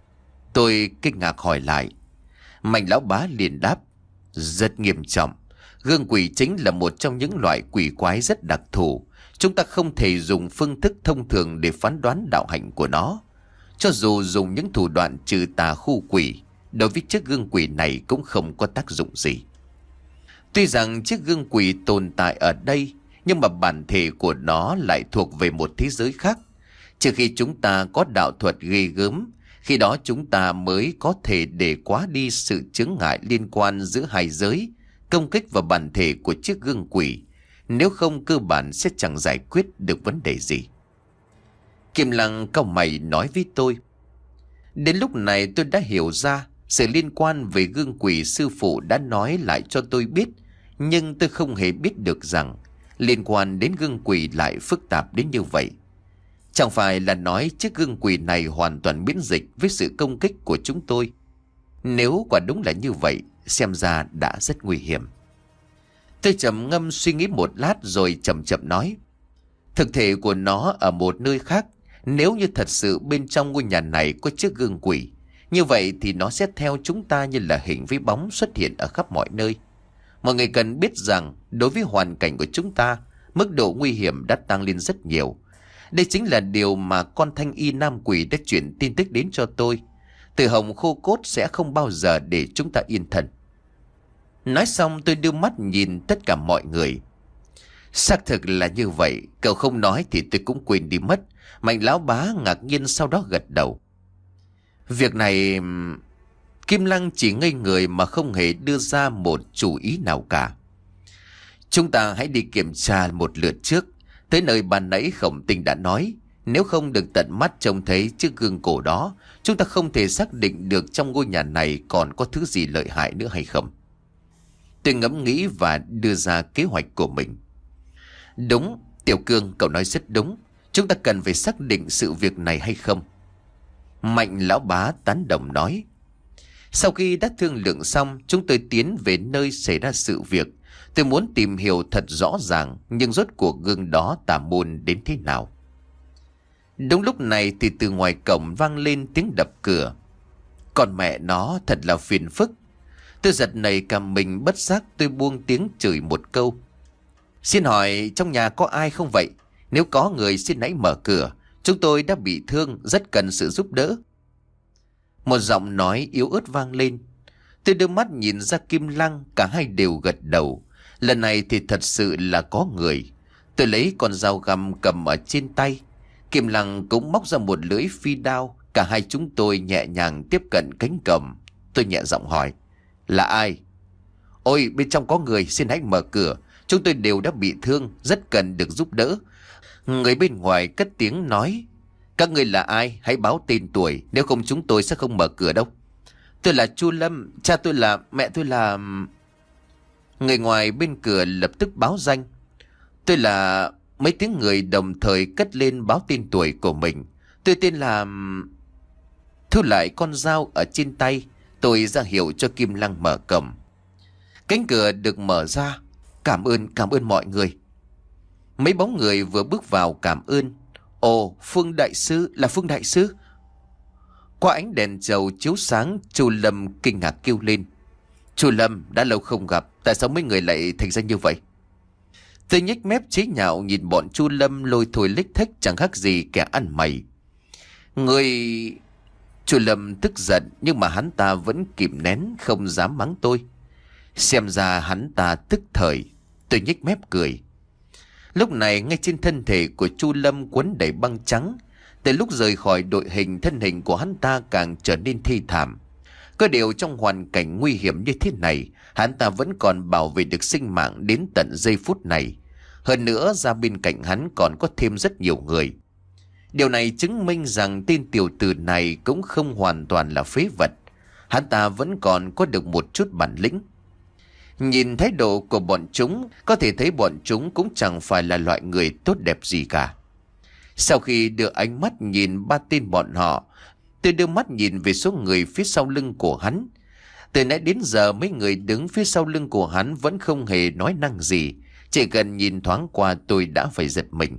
Tôi kinh ngạc hỏi lại. Mạnh Lão Bá liền đáp. Rất nghiêm trọng. Gương quỷ chính là một trong những loại quỷ quái rất đặc thù. Chúng ta không thể dùng phương thức thông thường để phán đoán đạo hạnh của nó. Cho dù dùng những thủ đoạn trừ tà khu quỷ, đối với chiếc gương quỷ này cũng không có tác dụng gì. Tuy rằng chiếc gương quỷ tồn tại ở đây, nhưng mà bản thể của nó lại thuộc về một thế giới khác. Trừ khi chúng ta có đạo thuật ghê gớm, khi đó chúng ta mới có thể để quá đi sự chướng ngại liên quan giữa hai giới, công kích vào bản thể của chiếc gương quỷ. Nếu không, cơ bản sẽ chẳng giải quyết được vấn đề gì. Kim Lăng cau mày nói với tôi. Đến lúc này tôi đã hiểu ra sự liên quan về gương quỷ sư phụ đã nói lại cho tôi biết. Nhưng tôi không hề biết được rằng liên quan đến gương quỷ lại phức tạp đến như vậy. Chẳng phải là nói chiếc gương quỷ này hoàn toàn miễn dịch với sự công kích của chúng tôi. Nếu quả đúng là như vậy, xem ra đã rất nguy hiểm. Tôi trầm ngâm suy nghĩ một lát rồi chậm chậm nói. Thực thể của nó ở một nơi khác. Nếu như thật sự bên trong ngôi nhà này có chiếc gương quỷ, như vậy thì nó sẽ theo chúng ta như là hình với bóng xuất hiện ở khắp mọi nơi. Mọi người cần biết rằng đối với hoàn cảnh của chúng ta, mức độ nguy hiểm đã tăng lên rất nhiều. Đây chính là điều mà con thanh y nam quỷ đã chuyển tin tức đến cho tôi. Từ hồng khô cốt sẽ không bao giờ để chúng ta yên thân. Nói xong tôi đưa mắt nhìn tất cả mọi người. Xác thực là như vậy, cậu không nói thì tôi cũng quên đi mất. Mạnh lão bá ngạc nhiên sau đó gật đầu. Việc này... Kim Lăng chỉ ngây người mà không hề đưa ra một chủ ý nào cả. Chúng ta hãy đi kiểm tra một lượt trước. Tới nơi ban nãy Khổng Tinh đã nói, nếu không được tận mắt trông thấy chiếc gương cổ đó, chúng ta không thể xác định được trong ngôi nhà này còn có thứ gì lợi hại nữa hay không. Tôi ngẫm nghĩ và đưa ra kế hoạch của mình. Đúng, Tiểu Cương, cậu nói rất đúng. Chúng ta cần phải xác định sự việc này hay không. Mạnh lão bá tán đồng nói. Sau khi đã thương lượng xong, chúng tôi tiến về nơi xảy ra sự việc. Tôi muốn tìm hiểu thật rõ ràng, nhưng rốt cuộc gương đó tà môn đến thế nào. Đúng lúc này thì từ ngoài cổng vang lên tiếng đập cửa. Còn mẹ nó thật là phiền phức. Tôi giật nảy cả mình, bất giác tôi buông tiếng chửi một câu. Xin hỏi trong nhà có ai không vậy? Nếu có người xin hãy mở cửa. Chúng tôi đã bị thương, rất cần sự giúp đỡ. Một giọng nói yếu ớt vang lên. Tôi đưa mắt nhìn ra Kim Lăng, cả hai đều gật đầu. Lần này thì thật sự là có người. Tôi lấy con dao găm cầm ở trên tay. Kim Lăng cũng móc ra một lưỡi phi đao. Cả hai chúng tôi nhẹ nhàng tiếp cận cánh cổng. Tôi nhẹ giọng hỏi. Là ai? Ôi, bên trong có người, xin hãy mở cửa. Chúng tôi đều đã bị thương, rất cần được giúp đỡ. Người bên ngoài cất tiếng nói. Các ngươi là ai? Hãy báo tên tuổi, nếu không chúng tôi sẽ không mở cửa đâu. Tôi là Chu Lâm, cha tôi là, mẹ tôi là... Người ngoài bên cửa lập tức báo danh. Tôi là... Mấy tiếng người đồng thời cất lên báo tên tuổi của mình. Tôi tên là... Thu lại con dao ở trên tay, tôi ra hiệu cho Kim Lăng mở cổng. Cánh cửa được mở ra. Cảm ơn, cảm ơn mọi người. Mấy bóng người vừa bước vào cảm ơn. Ồ, Phương đại sư, là Phương đại sư. Qua ánh đèn dầu chiếu sáng, Chu Lâm kinh ngạc kêu lên. Chu Lâm, đã lâu không gặp, tại sao mấy người lại thành ra như vậy? Tôi nhếch mép chế nhạo nhìn bọn Chu Lâm lôi thôi lếch thếch chẳng khác gì kẻ ăn mày. Người... Chu Lâm tức giận nhưng mà hắn ta vẫn kìm nén không dám mắng tôi. Xem ra hắn ta tức thời. Tôi nhếch mép cười. Lúc này ngay trên thân thể của Chu Lâm quấn đầy băng trắng. Từ lúc rời khỏi đội hình, thân hình của hắn ta càng trở nên thê thảm. Có điều trong hoàn cảnh nguy hiểm như thế này, hắn ta vẫn còn bảo vệ được sinh mạng đến tận giây phút này. Hơn nữa ra bên cạnh hắn còn có thêm rất nhiều người. Điều này chứng minh rằng tên tiểu tử này cũng không hoàn toàn là phế vật. Hắn ta vẫn còn có được một chút bản lĩnh. Nhìn thái độ của bọn chúng, có thể thấy bọn chúng cũng chẳng phải là loại người tốt đẹp gì cả. Sau khi đưa ánh mắt nhìn ba tên bọn họ, tôi đưa mắt nhìn về số người phía sau lưng của hắn. Từ nãy đến giờ mấy người đứng phía sau lưng của hắn vẫn không hề nói năng gì. Chỉ cần nhìn thoáng qua tôi đã phải giật mình.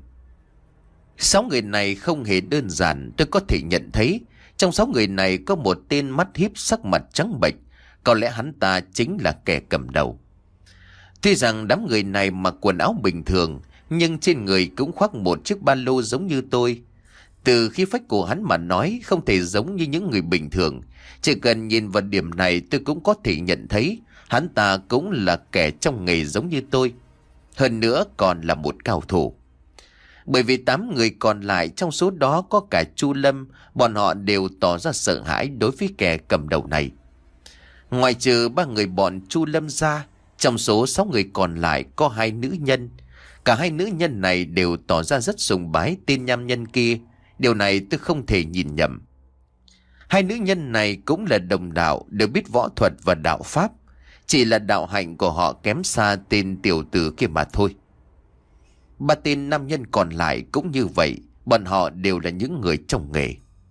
Sáu người này không hề đơn giản, tôi có thể nhận thấy. Trong sáu người này có một tên mắt híp, sắc mặt trắng bệch. Có lẽ hắn ta chính là kẻ cầm đầu. Tuy rằng đám người này mặc quần áo bình thường, nhưng trên người cũng khoác một chiếc ba lô giống như tôi. Từ khí phách của hắn mà nói, không thể giống như những người bình thường. Chỉ cần nhìn vào điểm này tôi cũng có thể nhận thấy Hắn ta cũng là kẻ trong nghề giống như tôi. Hơn nữa còn là một cao thủ. Bởi vì tám người còn lại trong số đó có cả Chu Lâm, bọn họ đều tỏ ra sợ hãi đối với kẻ cầm đầu này. Ngoài trừ ba người bọn Chu Lâm ra, trong số sáu người còn lại có hai nữ nhân. Cả hai nữ nhân này đều tỏ ra rất sùng bái tên nam nhân kia. Điều này tôi không thể nhìn nhầm. Hai nữ nhân này cũng là đồng đạo, đều biết võ thuật và đạo pháp. Chỉ là đạo hạnh của họ kém xa tên tiểu tử kia mà thôi. Ba tên nam nhân còn lại cũng như vậy. Bọn họ đều là những người trong nghề.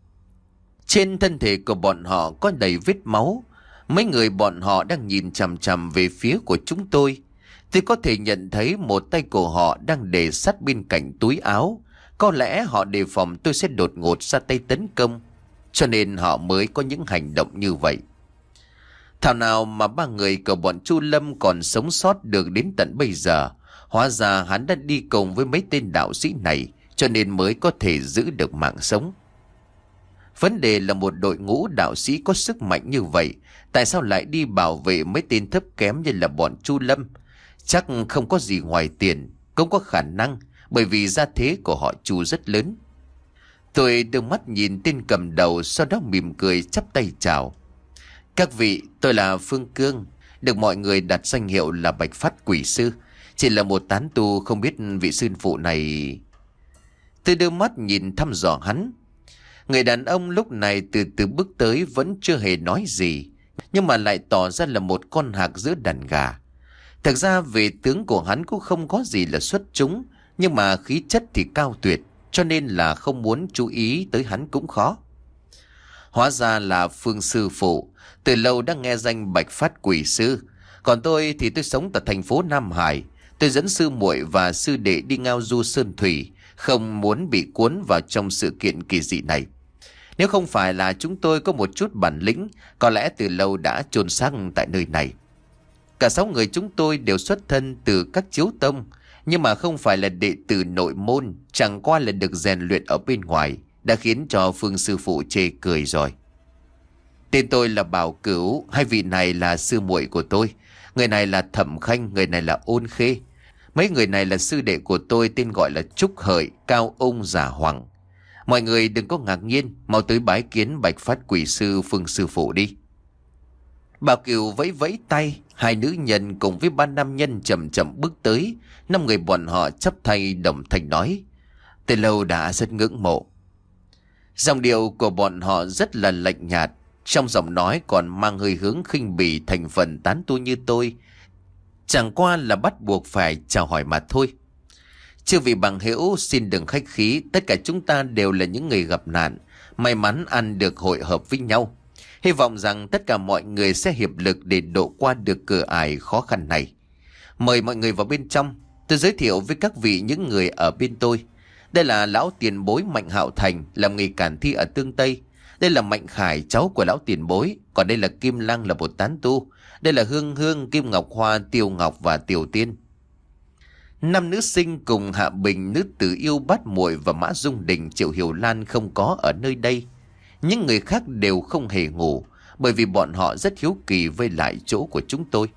Trên thân thể của bọn họ có đầy vết máu. Mấy người bọn họ đang nhìn chằm chằm về phía của chúng tôi. Tôi có thể nhận thấy một tay của họ đang để sát bên cạnh túi áo. Có lẽ họ đề phòng tôi sẽ đột ngột ra tay tấn công, cho nên họ mới có những hành động như vậy. Thảo nào mà ba người của bọn Chu Lâm còn sống sót được đến tận bây giờ. Hóa ra hắn đã đi cùng với mấy tên đạo sĩ này, cho nên mới có thể giữ được mạng sống. Vấn đề là một đội ngũ đạo sĩ có sức mạnh như vậy, tại sao lại đi bảo vệ mấy tên thấp kém như là bọn Chu Lâm? Chắc không có gì ngoài tiền, cũng có khả năng, bởi vì gia thế của họ Chu rất lớn. Tôi đưa mắt nhìn tên cầm đầu, sau đó mỉm cười chắp tay chào. Các vị, tôi là Phương Cương, được mọi người đặt danh hiệu là Bạch Phát Quỷ Sư. Chỉ là một tán tu, không biết vị sư phụ này... Tôi đưa mắt nhìn thăm dò hắn. Người đàn ông lúc này từ từ bước tới, vẫn chưa hề nói gì, nhưng mà lại tỏ ra là một con hạc giữa đàn gà. Thật ra về tướng của hắn cũng không có gì là xuất chúng, nhưng mà khí chất thì cao tuyệt, cho nên là không muốn chú ý tới hắn cũng khó. Hóa ra là Phương sư phụ, từ lâu đã nghe danh Bạch Phát Quỷ Sư. Còn tôi thì tôi sống tại thành phố Nam Hải. Tôi dẫn sư muội và sư đệ đi ngao du sơn thủy, không muốn bị cuốn vào trong sự kiện kỳ dị này. Nếu không phải là chúng tôi có một chút bản lĩnh, có lẽ từ lâu đã chôn xác tại nơi này. Cả sáu người chúng tôi đều xuất thân từ các chiếu tông, nhưng mà không phải là đệ tử nội môn, chẳng qua là được rèn luyện ở bên ngoài, đã khiến cho Phương sư phụ chê cười rồi. Tên tôi là Bảo Cửu, hai vị này là sư muội của tôi. Người này là Thẩm Khanh, người này là Ôn Khê. Mấy người này là sư đệ của tôi, tên gọi là Trúc Hợi, Cao Ung, Giả Hoàng. Mọi người đừng có ngạc nhiên, mau tới bái kiến Bạch Phát Quỷ Sư Phương sư phụ đi. Bảo Cửu vẫy vẫy tay, hai nữ nhân cùng với ba nam nhân chậm chậm bước tới. Năm người bọn họ chắp tay đồng thanh nói: từ lâu đã rất ngưỡng mộ. Giọng điệu của bọn họ rất là lạnh nhạt, trong giọng nói còn mang hơi hướng khinh bỉ thành phần tán tu như tôi. Chẳng qua là bắt buộc phải chào hỏi mà thôi. Chư vị bằng hữu xin đừng khách khí, tất cả chúng ta đều là những người gặp nạn, may mắn ăn được hội hợp với nhau. Hy vọng rằng tất cả mọi người sẽ hiệp lực để độ qua được cửa ải khó khăn này. Mời mọi người vào bên trong, tôi giới thiệu với các vị những người ở bên tôi. Đây là lão tiền bối Mạnh Hạo Thành, làm nghề cản thi ở Tương Tây. Đây là Mạnh Khải, cháu của lão tiền bối. Còn đây là Kim Lăng, là một tán tu. Đây là Hương Hương, Kim Ngọc Hoa, Tiêu Ngọc và Tiểu Tiên. Năm nữ sinh cùng Hạ Bình, nữ tử yêu Bát Muội và Mã Dung Đình, Triệu Hiểu Lan không có ở nơi đây. Những người khác đều không hề ngủ, bởi vì bọn họ rất hiếu kỳ với lại chỗ của chúng tôi.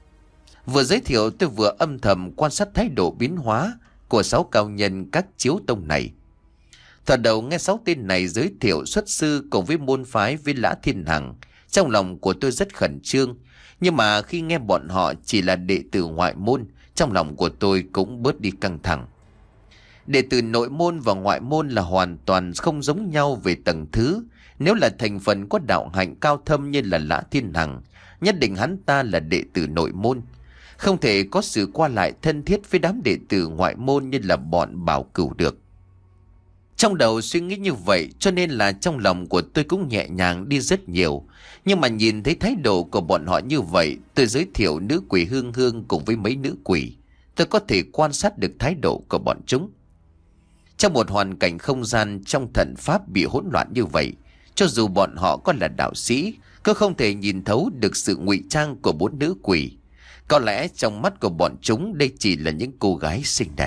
Vừa giới thiệu tôi vừa âm thầm quan sát thái độ biến hóa của sáu cao nhân các chiếu tông này. Thoạt đầu nghe sáu tên này giới thiệu xuất sư cùng với môn phái với Lã Thiên Hằng, trong lòng của tôi rất khẩn trương. Nhưng mà khi nghe bọn họ chỉ là đệ tử ngoại môn, trong lòng của tôi cũng bớt đi căng thẳng. Đệ tử nội môn và ngoại môn là hoàn toàn không giống nhau về tầng thứ. Nếu là thành phần có đạo hạnh cao thâm như là Lã Thiên Hằng, nhất định hắn ta là đệ tử nội môn. Không thể có sự qua lại thân thiết với đám đệ tử ngoại môn như là bọn Bảo Cửu được. Trong đầu suy nghĩ như vậy, cho nên là trong lòng của tôi cũng nhẹ nhàng đi rất nhiều. Nhưng mà nhìn thấy thái độ của bọn họ như vậy, tôi giới thiệu nữ quỷ Hương Hương cùng với mấy nữ quỷ, tôi có thể quan sát được thái độ của bọn chúng. Trong một hoàn cảnh không gian trong thần pháp bị hỗn loạn như vậy, cho dù bọn họ có là đạo sĩ, cũng không thể nhìn thấu được sự ngụy trang của bốn nữ quỷ. Có lẽ trong mắt của bọn chúng đây chỉ là những cô gái xinh đẹp.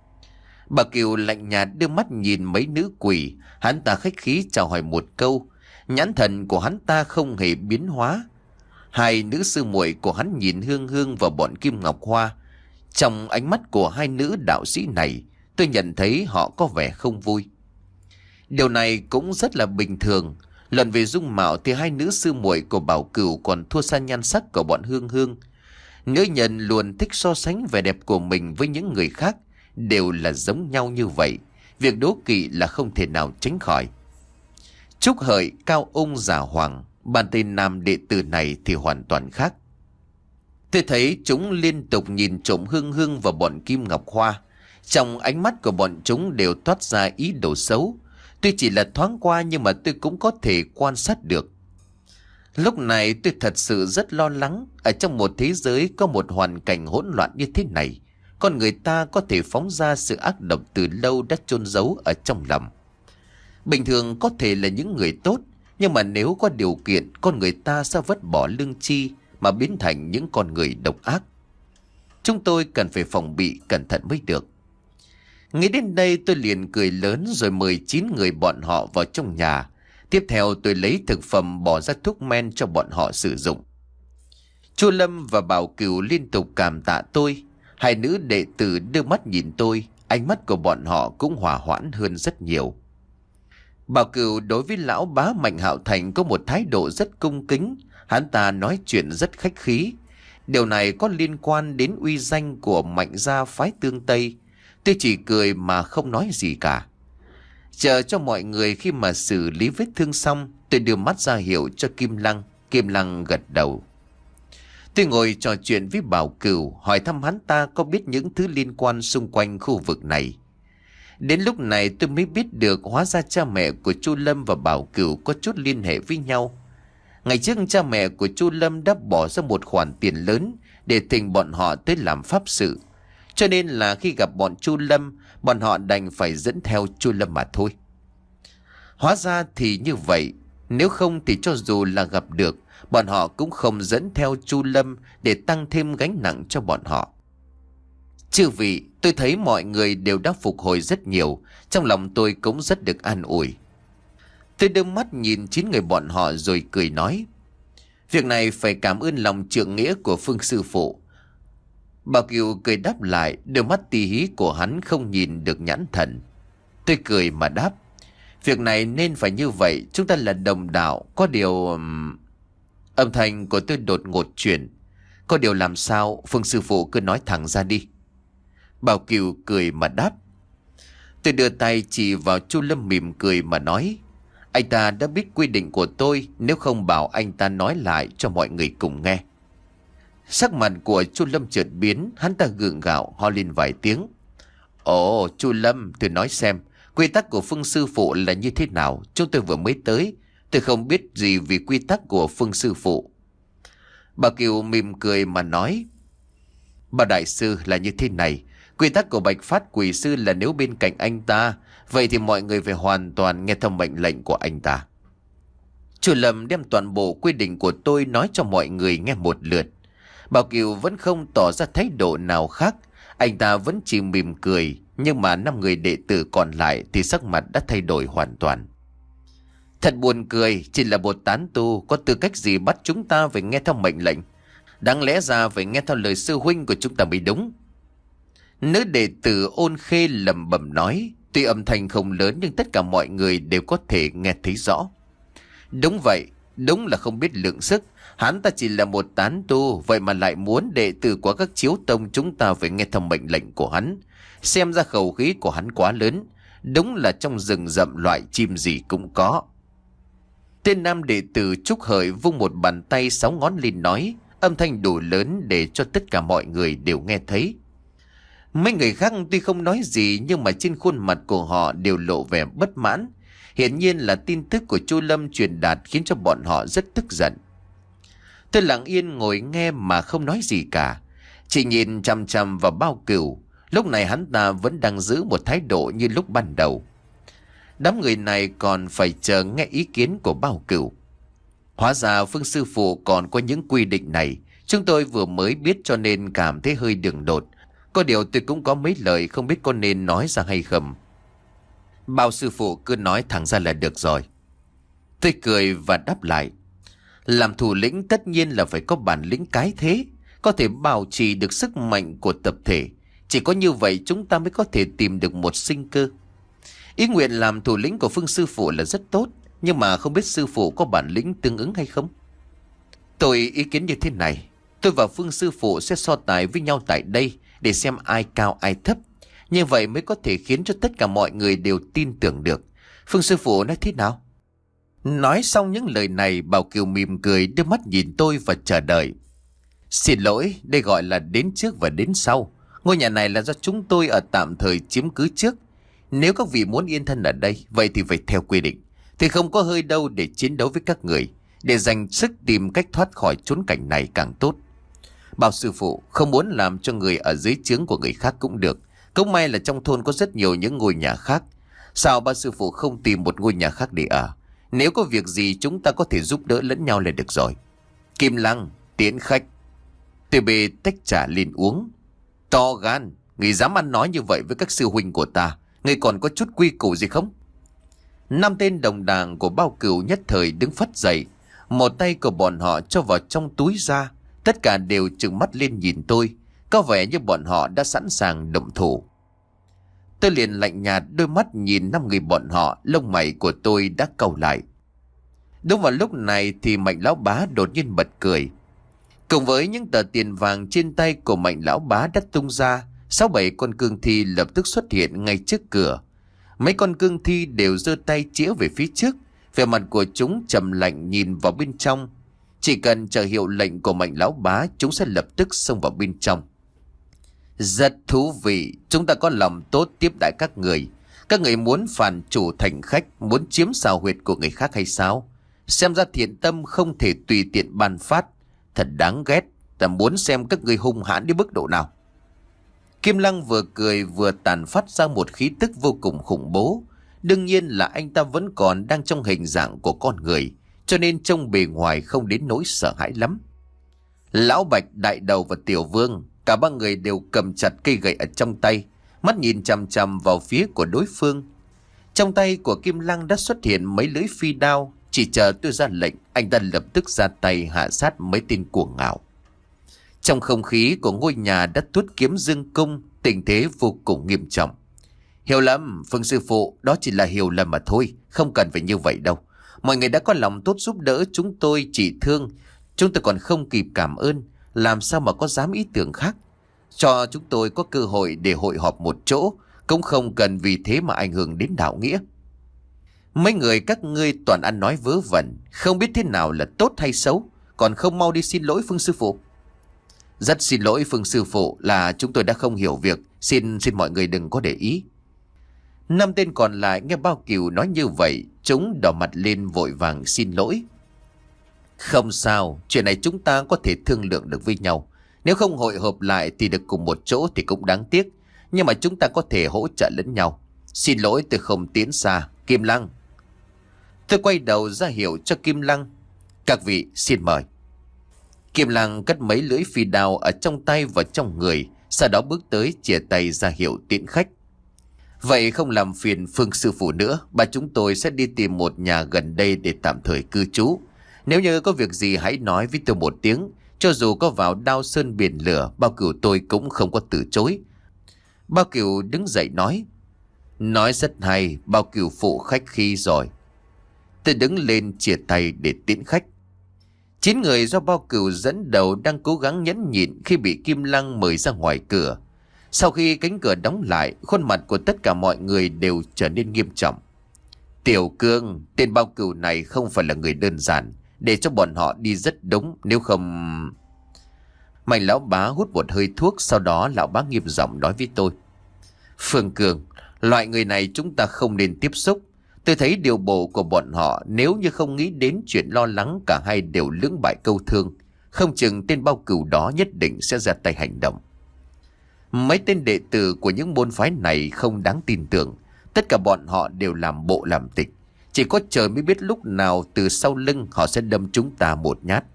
Bà Kiều lạnh nhạt đưa mắt nhìn mấy nữ quỷ, hắn ta khách khí chào hỏi một câu. Nhãn thần của hắn ta không hề biến hóa. Hai nữ sư muội của hắn nhìn Hương Hương và bọn Kim Ngọc Hoa. Trong ánh mắt của hai nữ đạo sĩ này, tôi nhận thấy họ có vẻ không vui. Điều này cũng rất là bình thường. Luận về dung mạo thì hai nữ sư muội của Bảo Cửu còn thua xa nhan sắc của bọn Hương Hương. Nữ nhân luôn thích so sánh vẻ đẹp của mình với những người khác, đều là giống nhau như vậy. Việc đố kỵ là không thể nào tránh khỏi. Trúc Hợi, Cao Ung, Giả Hoàng, bàn tên nam đệ tử này thì hoàn toàn khác. Tôi thấy chúng liên tục nhìn trộm Hương Hương và bọn Kim Ngọc Hoa. Trong ánh mắt của bọn chúng đều toát ra ý đồ xấu. Tuy chỉ là thoáng qua nhưng mà tôi cũng có thể quan sát được. Lúc này tôi thật sự rất lo lắng. Ở trong một thế giới có một hoàn cảnh hỗn loạn như thế này, con người ta có thể phóng ra sự ác độc từ lâu đã chôn giấu ở trong lòng. Bình thường có thể là những người tốt, nhưng mà nếu có điều kiện, con người ta sẽ vứt bỏ lương tri mà biến thành những con người độc ác. Chúng tôi cần phải phòng bị cẩn thận mới được. Nghĩ đến đây tôi liền cười lớn rồi mời chín người bọn họ vào trong nhà. Tiếp theo tôi lấy thực phẩm bỏ ra thuốc men cho bọn họ sử dụng. Chu Lâm và Bảo Cửu liên tục cảm tạ tôi. Hai nữ đệ tử đưa mắt nhìn tôi, ánh mắt của bọn họ cũng hòa hoãn hơn rất nhiều. Bảo Cửu đối với lão bá Mạnh Hạo Thành có một thái độ rất cung kính. Hắn ta nói chuyện rất khách khí. Điều này có liên quan đến uy danh của Mạnh gia phái Tương Tây. Tôi chỉ cười mà không nói gì cả. Chờ cho mọi người khi mà xử lý vết thương xong, tôi đưa mắt ra hiệu cho Kim Lăng. Kim Lăng gật đầu. Tôi ngồi trò chuyện với Bảo Cửu, hỏi thăm hắn ta có biết những thứ liên quan xung quanh khu vực này. Đến lúc này tôi mới biết được hóa ra cha mẹ của Chu Lâm và Bảo Cửu có chút liên hệ với nhau. Ngày trước cha mẹ của Chu Lâm đã bỏ ra một khoản tiền lớn để thỉnh bọn họ tới làm pháp sự. Cho nên là khi gặp bọn Chu Lâm, bọn họ đành phải dẫn theo Chu Lâm mà thôi. Hóa ra thì như vậy, nếu không thì cho dù là gặp được, bọn họ cũng không dẫn theo Chu Lâm để tăng thêm gánh nặng cho bọn họ. Chư vị, tôi thấy mọi người đều đã phục hồi rất nhiều, trong lòng tôi cũng rất được an ủi. Tôi đưa mắt nhìn chín người bọn họ rồi cười nói, việc này phải cảm ơn lòng trượng nghĩa của Phương sư phụ. Bảo Cửu cười đáp lại, đôi mắt tì hí của hắn không nhìn được nhãn thần. Tôi cười mà đáp, việc này nên phải như vậy, chúng ta là đồng đạo, có điều... Âm thanh của tôi đột ngột chuyển. Có điều làm sao, Phương sư phụ cứ nói thẳng ra đi. Bảo Cửu cười mà đáp. Tôi đưa tay chỉ vào Chu Lâm mỉm cười mà nói, anh ta đã biết quy định của tôi, nếu không bảo anh ta nói lại cho mọi người cùng nghe. Sắc mặt của Chu Lâm chợt biến, hắn ta gượng gạo ho lên vài tiếng. Ồ, Chu Lâm, tôi nói xem, quy tắc của Phương sư phụ là như thế nào? Chúng tôi vừa mới tới, tôi không biết gì về quy tắc của Phương sư phụ. Bà Kiều mỉm cười mà nói, bà đại sư là như thế này, quy tắc của Bạch Phát Quỷ sư là nếu bên cạnh anh ta, vậy thì mọi người phải hoàn toàn nghe theo mệnh lệnh của anh ta. Chu Lâm đem toàn bộ quy định của tôi nói cho mọi người nghe một lượt. Bảo Kiều vẫn không tỏ ra thái độ nào khác, anh ta vẫn chỉ mỉm cười, nhưng mà năm người đệ tử còn lại thì sắc mặt đã thay đổi hoàn toàn. Thật buồn cười, chỉ là một tán tu, có tư cách gì bắt chúng ta phải nghe theo mệnh lệnh? Đáng lẽ ra phải nghe theo lời sư huynh của chúng ta mới đúng. Nữ đệ tử Ôn Khê lẩm bẩm nói, tuy âm thanh không lớn nhưng tất cả mọi người đều có thể nghe thấy rõ. Đúng vậy, đúng là không biết lượng sức. Hắn ta chỉ là một tán tu, vậy mà lại muốn đệ tử của các chiếu tông chúng ta phải nghe theo mệnh lệnh của hắn. Xem ra khẩu khí của hắn quá lớn, đúng là trong rừng rậm loại chim gì cũng có. Tên nam đệ tử Trúc Hợi vung một bàn tay sáu ngón lên nói, âm thanh đủ lớn để cho tất cả mọi người đều nghe thấy. Mấy người khác tuy không nói gì nhưng mà trên khuôn mặt của họ đều lộ vẻ bất mãn. Hiển nhiên là tin tức của Chu Lâm truyền đạt khiến cho bọn họ rất tức giận. Tôi lặng yên ngồi nghe mà không nói gì cả, chỉ nhìn chằm chằm vào Bao Cửu. Lúc này hắn ta vẫn đang giữ một thái độ như lúc ban đầu. Đám người này còn phải chờ nghe ý kiến của Bao Cửu. Hóa ra Phương sư phụ còn có những quy định này, chúng tôi vừa mới biết cho nên cảm thấy hơi đường đột. Có điều tôi cũng có mấy lời không biết có nên nói ra hay không. Bao sư phụ cứ nói thẳng ra là được rồi. Tôi cười và đáp lại, Làm thủ lĩnh tất nhiên là phải có bản lĩnh cái thế, có thể bảo trì được sức mạnh của tập thể. Chỉ có như vậy chúng ta mới có thể tìm được một sinh cơ. Ý nguyện làm thủ lĩnh của Phương sư phụ là rất tốt, nhưng mà không biết sư phụ có bản lĩnh tương ứng hay không. Tôi ý kiến như thế này, tôi và Phương sư phụ sẽ so tài với nhau tại đây để xem ai cao ai thấp. Như vậy mới có thể khiến cho tất cả mọi người đều tin tưởng được. Phương sư phụ nói thế nào? Nói xong những lời này, Bảo Kiều mỉm cười đưa mắt nhìn tôi và chờ đợi. Xin lỗi, đây gọi là đến trước và đến sau. Ngôi nhà này là do chúng tôi ở tạm thời chiếm cứ trước. Nếu các vị muốn yên thân ở đây, vậy thì phải theo quy định. Thì không có hơi đâu để chiến đấu với các người, để dành sức tìm cách thoát khỏi chốn cảnh này càng tốt. Bảo sư phụ không muốn làm cho người ở dưới trướng của người khác cũng được. Cũng may là trong thôn có rất nhiều những ngôi nhà khác. Sao ba sư phụ không tìm một ngôi nhà khác để ở? Nếu có việc gì chúng ta có thể giúp đỡ lẫn nhau là được rồi. Kim Lăng, tiễn khách. Tôi bê tách trà lên uống. To gan, người dám ăn nói như vậy với các sư huynh của ta. Người còn có chút quy củ gì không? Năm tên đồng đảng của Bao Cửu nhất thời đứng phắt dậy. Một tay của bọn họ cho vào trong túi ra. Tất cả đều trừng mắt lên nhìn tôi. Có vẻ như bọn họ đã sẵn sàng động thủ. Tôi liền lạnh nhạt đôi mắt nhìn năm người bọn họ. Lông mày của tôi đã cau lại. Đúng vào lúc này thì Mạnh lão bá đột nhiên bật cười. Cùng với những tờ tiền vàng trên tay của Mạnh lão bá đã tung ra, sáu bảy con cương thi lập tức xuất hiện ngay trước cửa. Mấy con cương thi đều giơ tay chĩa về phía trước. Vẻ mặt của chúng trầm lạnh nhìn vào bên trong. Chỉ cần chờ hiệu lệnh của Mạnh lão bá, chúng sẽ lập tức xông vào bên trong. Rất thú vị, chúng ta có lòng tốt tiếp đãi các người. Các người muốn phản chủ thành khách, muốn chiếm xào huyệt của người khác hay sao? Xem ra thiện tâm không thể tùy tiện ban phát. Thật đáng ghét, ta muốn xem các người hung hãn đến mức độ nào. Kim Lăng vừa cười vừa tàn phát ra một khí tức vô cùng khủng bố. Đương nhiên là anh ta vẫn còn đang trong hình dạng của con người, cho nên trông bề ngoài không đến nỗi sợ hãi lắm. Lão Bạch, Đại Đầu và Tiểu Vương, cả ba người đều cầm chặt cây gậy ở trong tay, mắt nhìn chằm chằm vào phía của đối phương. Trong tay của Kim Lăng đã xuất hiện mấy lưỡi phi đao. Chỉ chờ tôi ra lệnh, anh ta lập tức ra tay hạ sát mấy tên cuồng ngạo. Trong không khí của ngôi nhà đã tuốt kiếm dương cung, tình thế vô cùng nghiêm trọng. Hiểu lầm, Phương sư phụ, đó chỉ là hiểu lầm mà thôi, không cần phải như vậy đâu. Mọi người đã có lòng tốt giúp đỡ chúng tôi trị thương, chúng tôi còn không kịp cảm ơn, làm sao mà có dám ý tưởng khác. Cho chúng tôi có cơ hội để hội họp một chỗ, cũng không cần vì thế mà ảnh hưởng đến đạo nghĩa. Mấy người các ngươi toàn ăn nói vớ vẩn, không biết thế nào là tốt hay xấu, còn không mau đi xin lỗi Phương sư phụ. Rất xin lỗi Phương sư phụ, là chúng tôi đã không hiểu việc, xin xin mọi người đừng có để ý. Năm tên còn lại nghe Bao Cửu nói như vậy, chúng đỏ mặt lên vội vàng xin lỗi. Không sao, chuyện này chúng ta có thể thương lượng được với nhau. Nếu không hội họp lại thì được cùng một chỗ thì cũng đáng tiếc, nhưng mà chúng ta có thể hỗ trợ lẫn nhau. Xin lỗi tôi không tiến xa. Kim Lăng. Tôi quay đầu ra hiệu cho Kim Lăng. Các vị xin mời. Kim Lăng cất mấy lưỡi phi đao ở trong tay và trong người, sau đó bước tới chìa tay ra hiệu tiễn khách. Vậy không làm phiền Phương sư phụ nữa, bà chúng tôi sẽ đi tìm một nhà gần đây để tạm thời cư trú. Nếu như có việc gì hãy nói với tôi một tiếng, cho dù có vào đao sơn biển lửa, Bao Cửu tôi cũng không có từ chối. Bao Cửu đứng dậy nói. Nói rất hay, Bao Cửu phụ khách khí rồi. Tôi đứng lên chìa tay để tiễn khách. Chín người do Bao Cửu dẫn đầu đang cố gắng nhẫn nhịn khi bị Kim Lăng mời ra ngoài cửa. Sau khi cánh cửa đóng lại, khuôn mặt của tất cả mọi người đều trở nên nghiêm trọng. Tiểu Cương, tên Bao Cửu này không phải là người đơn giản, để cho bọn họ đi rất đúng, nếu không... Mạnh lão bá hút một hơi thuốc, sau đó lão bá nghiêm giọng nói với tôi. Phương Cường, loại người này chúng ta không nên tiếp xúc. Tôi thấy điều bộ của bọn họ nếu như không nghĩ đến chuyện lo lắng cả hai đều lưỡng bại câu thương, không chừng tên Bao Cửu đó nhất định sẽ ra tay hành động. Mấy tên đệ tử của những môn phái này không đáng tin tưởng. Tất cả bọn họ đều làm bộ làm tịch. Chỉ có trời mới biết lúc nào từ sau lưng họ sẽ đâm chúng ta một nhát.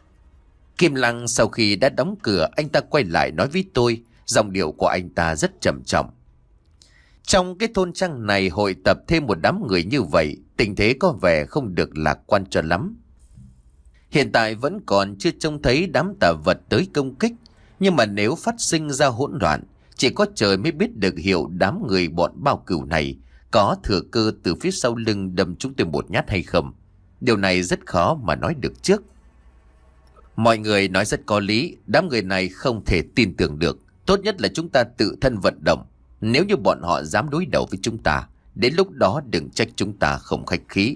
Kim Lăng sau khi đã đóng cửa, anh ta quay lại nói với tôi. Giọng điệu của anh ta rất trầm trọng. Trong cái thôn trang này hội tập thêm một đám người như vậy, tình thế có vẻ không được lạc quan cho lắm. Hiện tại vẫn còn chưa trông thấy đám tà vật tới công kích, nhưng mà nếu phát sinh ra hỗn loạn, chỉ có trời mới biết được hiệu đám người bọn bao cửu này có thừa cơ từ phía sau lưng đâm chúng tôi một nhát hay không. Điều này rất khó mà nói được trước. Mọi người nói rất có lý, đám người này không thể tin tưởng được. Tốt nhất là chúng ta tự thân vận động. Nếu như bọn họ dám đối đầu với chúng ta, đến lúc đó đừng trách chúng ta không khách khí.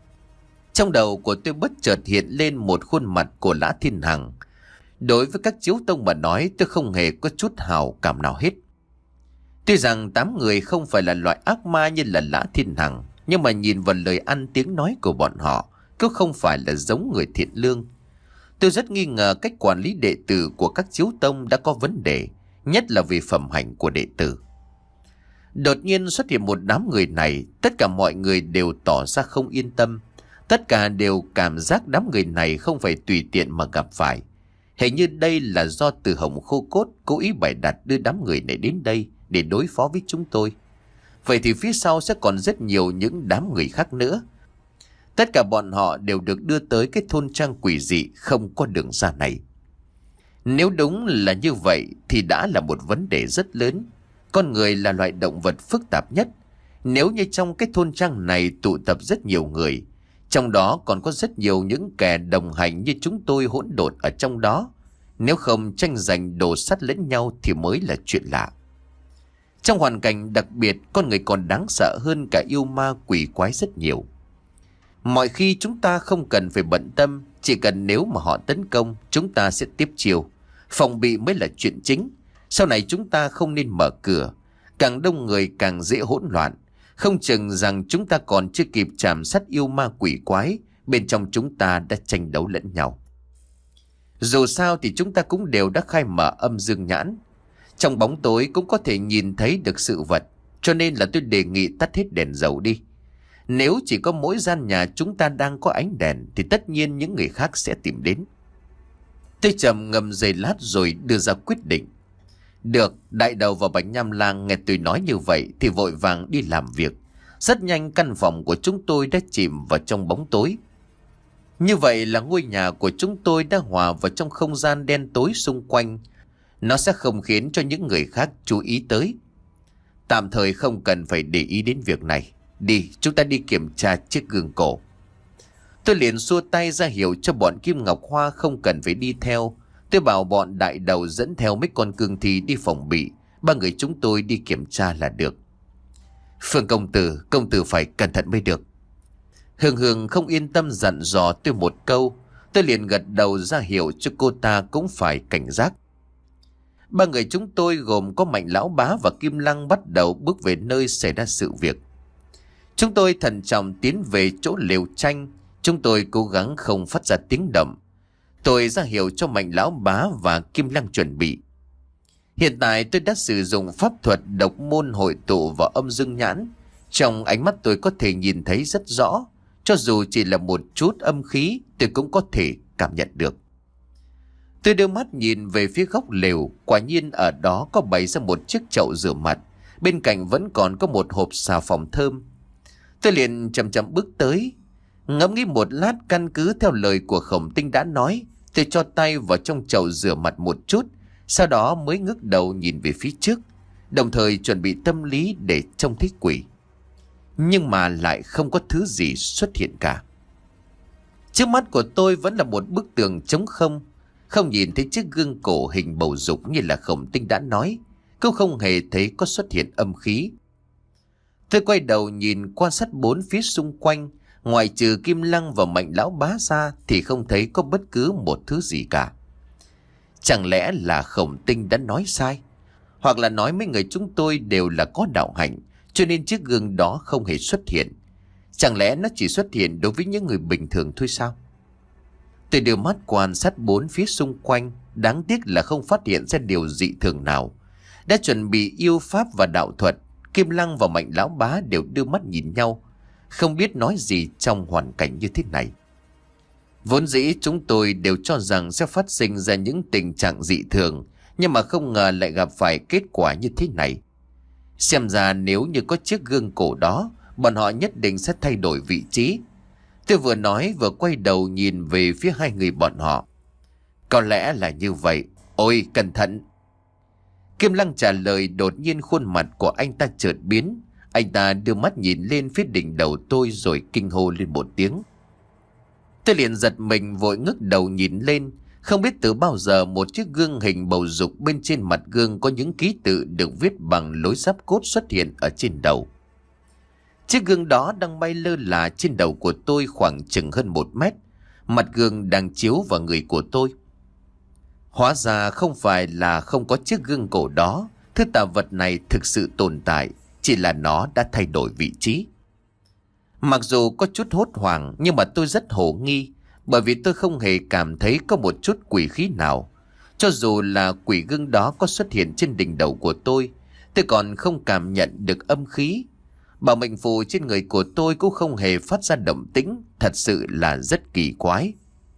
Trong đầu của tôi bất chợt hiện lên một khuôn mặt của Lã Thiên Hằng. Đối với các chiếu tông mà nói, tôi không hề có chút hảo cảm nào hết. Tuy rằng tám người không phải là loại ác ma như là Lã Thiên Hằng, nhưng mà nhìn vào lời ăn tiếng nói của bọn họ, cũng không phải là giống người thiện lương. Tôi rất nghi ngờ cách quản lý đệ tử của các chiếu tông đã có vấn đề, nhất là về phẩm hạnh của đệ tử. Đột nhiên xuất hiện một đám người này, tất cả mọi người đều tỏ ra không yên tâm. Tất cả đều cảm giác đám người này không phải tùy tiện mà gặp phải. Hình như đây là do Từ Hồng Khô Cốt cố ý bày đặt đưa đám người này đến đây để đối phó với chúng tôi. Vậy thì phía sau sẽ còn rất nhiều những đám người khác nữa. Tất cả bọn họ đều được đưa tới cái thôn trang quỷ dị không có đường ra này. Nếu đúng là như vậy thì đã là một vấn đề rất lớn. Con người là loại động vật phức tạp nhất. Nếu như trong cái thôn trang này tụ tập rất nhiều người, trong đó còn có rất nhiều những kẻ đồng hành như chúng tôi hỗn độn ở trong đó, nếu không tranh giành đồ sắt lẫn nhau thì mới là chuyện lạ. Trong hoàn cảnh đặc biệt, con người còn đáng sợ hơn cả yêu ma quỷ quái rất nhiều. Mọi khi chúng ta không cần phải bận tâm, chỉ cần nếu mà họ tấn công, chúng ta sẽ tiếp chiêu. Phòng bị mới là chuyện chính. Sau này chúng ta không nên mở cửa. Càng đông người càng dễ hỗn loạn. Không chừng rằng chúng ta còn chưa kịp chạm sát yêu ma quỷ quái, bên trong chúng ta đã tranh đấu lẫn nhau. Dù sao thì chúng ta cũng đều đã khai mở âm dương nhãn. Trong bóng tối cũng có thể nhìn thấy được sự vật, cho nên là tôi đề nghị tắt hết đèn dầu đi. Nếu chỉ có mỗi gian nhà chúng ta đang có ánh đèn thì tất nhiên những người khác sẽ tìm đến. Tôi trầm ngâm giây lát rồi đưa ra quyết định. Được, đại đầu và Bạch Nham Lang nghe tôi nói như vậy thì vội vàng đi làm việc. Rất nhanh căn phòng của chúng tôi đã chìm vào trong bóng tối. Như vậy là ngôi nhà của chúng tôi đã hòa vào trong không gian đen tối xung quanh. Nó sẽ không khiến cho những người khác chú ý tới. Tạm thời không cần phải để ý đến việc này. Đi, chúng ta đi kiểm tra chiếc gương cổ. Tôi liền xua tay ra hiệu cho bọn Kim Ngọc Hoa không cần phải đi theo. Tôi bảo bọn đại đầu dẫn theo mấy con cương thi đi phòng bị. Ba người chúng tôi đi kiểm tra là được. Phương công tử, công tử phải cẩn thận mới được. Hương Hương không yên tâm dặn dò tôi một câu. Tôi liền gật đầu ra hiệu cho cô ta cũng phải cảnh giác. Ba người chúng tôi gồm có Mạnh Lão Bá và Kim Lăng bắt đầu bước về nơi xảy ra sự việc. Chúng tôi thận trọng tiến về chỗ lều tranh. Chúng tôi cố gắng không phát ra tiếng động. Tôi ra hiệu cho Mạnh Lão Bá và Kim Lăng chuẩn bị. Hiện tại tôi đã sử dụng pháp thuật độc môn hội tụ vào âm dương nhãn. Trong ánh mắt tôi có thể nhìn thấy rất rõ. Cho dù chỉ là một chút âm khí, tôi cũng có thể cảm nhận được. Tôi đưa mắt nhìn về phía góc lều. Quả nhiên ở đó có bày ra một chiếc chậu rửa mặt. Bên cạnh vẫn còn có một hộp xà phòng thơm. Tôi liền chậm chậm bước tới. Ngẫm nghĩ một lát, căn cứ theo lời của Khổng Tinh đã nói, tôi cho tay vào trong chậu rửa mặt một chút. Sau đó mới ngước đầu nhìn về phía trước, đồng thời chuẩn bị tâm lý để trông thấy quỷ. Nhưng mà lại không có thứ gì xuất hiện cả. Trước mắt của tôi vẫn là một bức tường trống không. Không nhìn thấy chiếc gương cổ hình bầu dục như là Khổng Tinh đã nói. Cũng không hề thấy có xuất hiện âm khí. Tôi quay đầu nhìn quan sát bốn phía xung quanh. Ngoài trừ Kim Lăng và Mạnh Lão Bá ra thì không thấy có bất cứ một thứ gì cả. Chẳng lẽ là Khổng Tinh đã nói sai? Hoặc là nói mấy người chúng tôi đều là có đạo hạnh, cho nên chiếc gương đó không hề xuất hiện. Chẳng lẽ nó chỉ xuất hiện đối với những người bình thường thôi sao? Tôi đưa mắt quan sát bốn phía xung quanh. Đáng tiếc là không phát hiện ra điều dị thường nào. Đã chuẩn bị yêu pháp và đạo thuật, Kim Lăng và Mạnh Lão Bá đều đưa mắt nhìn nhau, không biết nói gì trong hoàn cảnh như thế này. Vốn dĩ chúng tôi đều cho rằng sẽ phát sinh ra những tình trạng dị thường, nhưng mà không ngờ lại gặp phải kết quả như thế này. Xem ra nếu như có chiếc gương cổ đó, bọn họ nhất định sẽ thay đổi vị trí. Tôi vừa nói vừa quay đầu nhìn về phía hai người bọn họ. Có lẽ là như vậy. Ôi cẩn thận. Kim Lăng trả lời. Đột nhiên khuôn mặt của anh ta chợt biến. Anh ta đưa mắt nhìn lên phía đỉnh đầu tôi rồi kinh hô lên một tiếng. Tôi liền giật mình vội ngước đầu nhìn lên. Không biết từ bao giờ một chiếc gương hình bầu dục bên trên mặt gương có những ký tự được viết bằng lối giáp cốt xuất hiện ở trên đầu. Chiếc gương đó đang bay lơ là trên đầu của tôi khoảng chừng hơn một mét. Mặt gương đang chiếu vào người của tôi. Hóa ra không phải là không có chiếc gương cổ đó. Thứ tà vật này thực sự tồn tại, chỉ là nó đã thay đổi vị trí. Mặc dù có chút hốt hoảng nhưng mà tôi rất hồ nghi, bởi vì tôi không hề cảm thấy có một chút quỷ khí nào. Cho dù là quỷ gương đó có xuất hiện trên đỉnh đầu của tôi, tôi còn không cảm nhận được âm khí. Bảo mệnh phù trên người của tôi cũng không hề phát ra động tĩnh, thật sự là rất kỳ quái.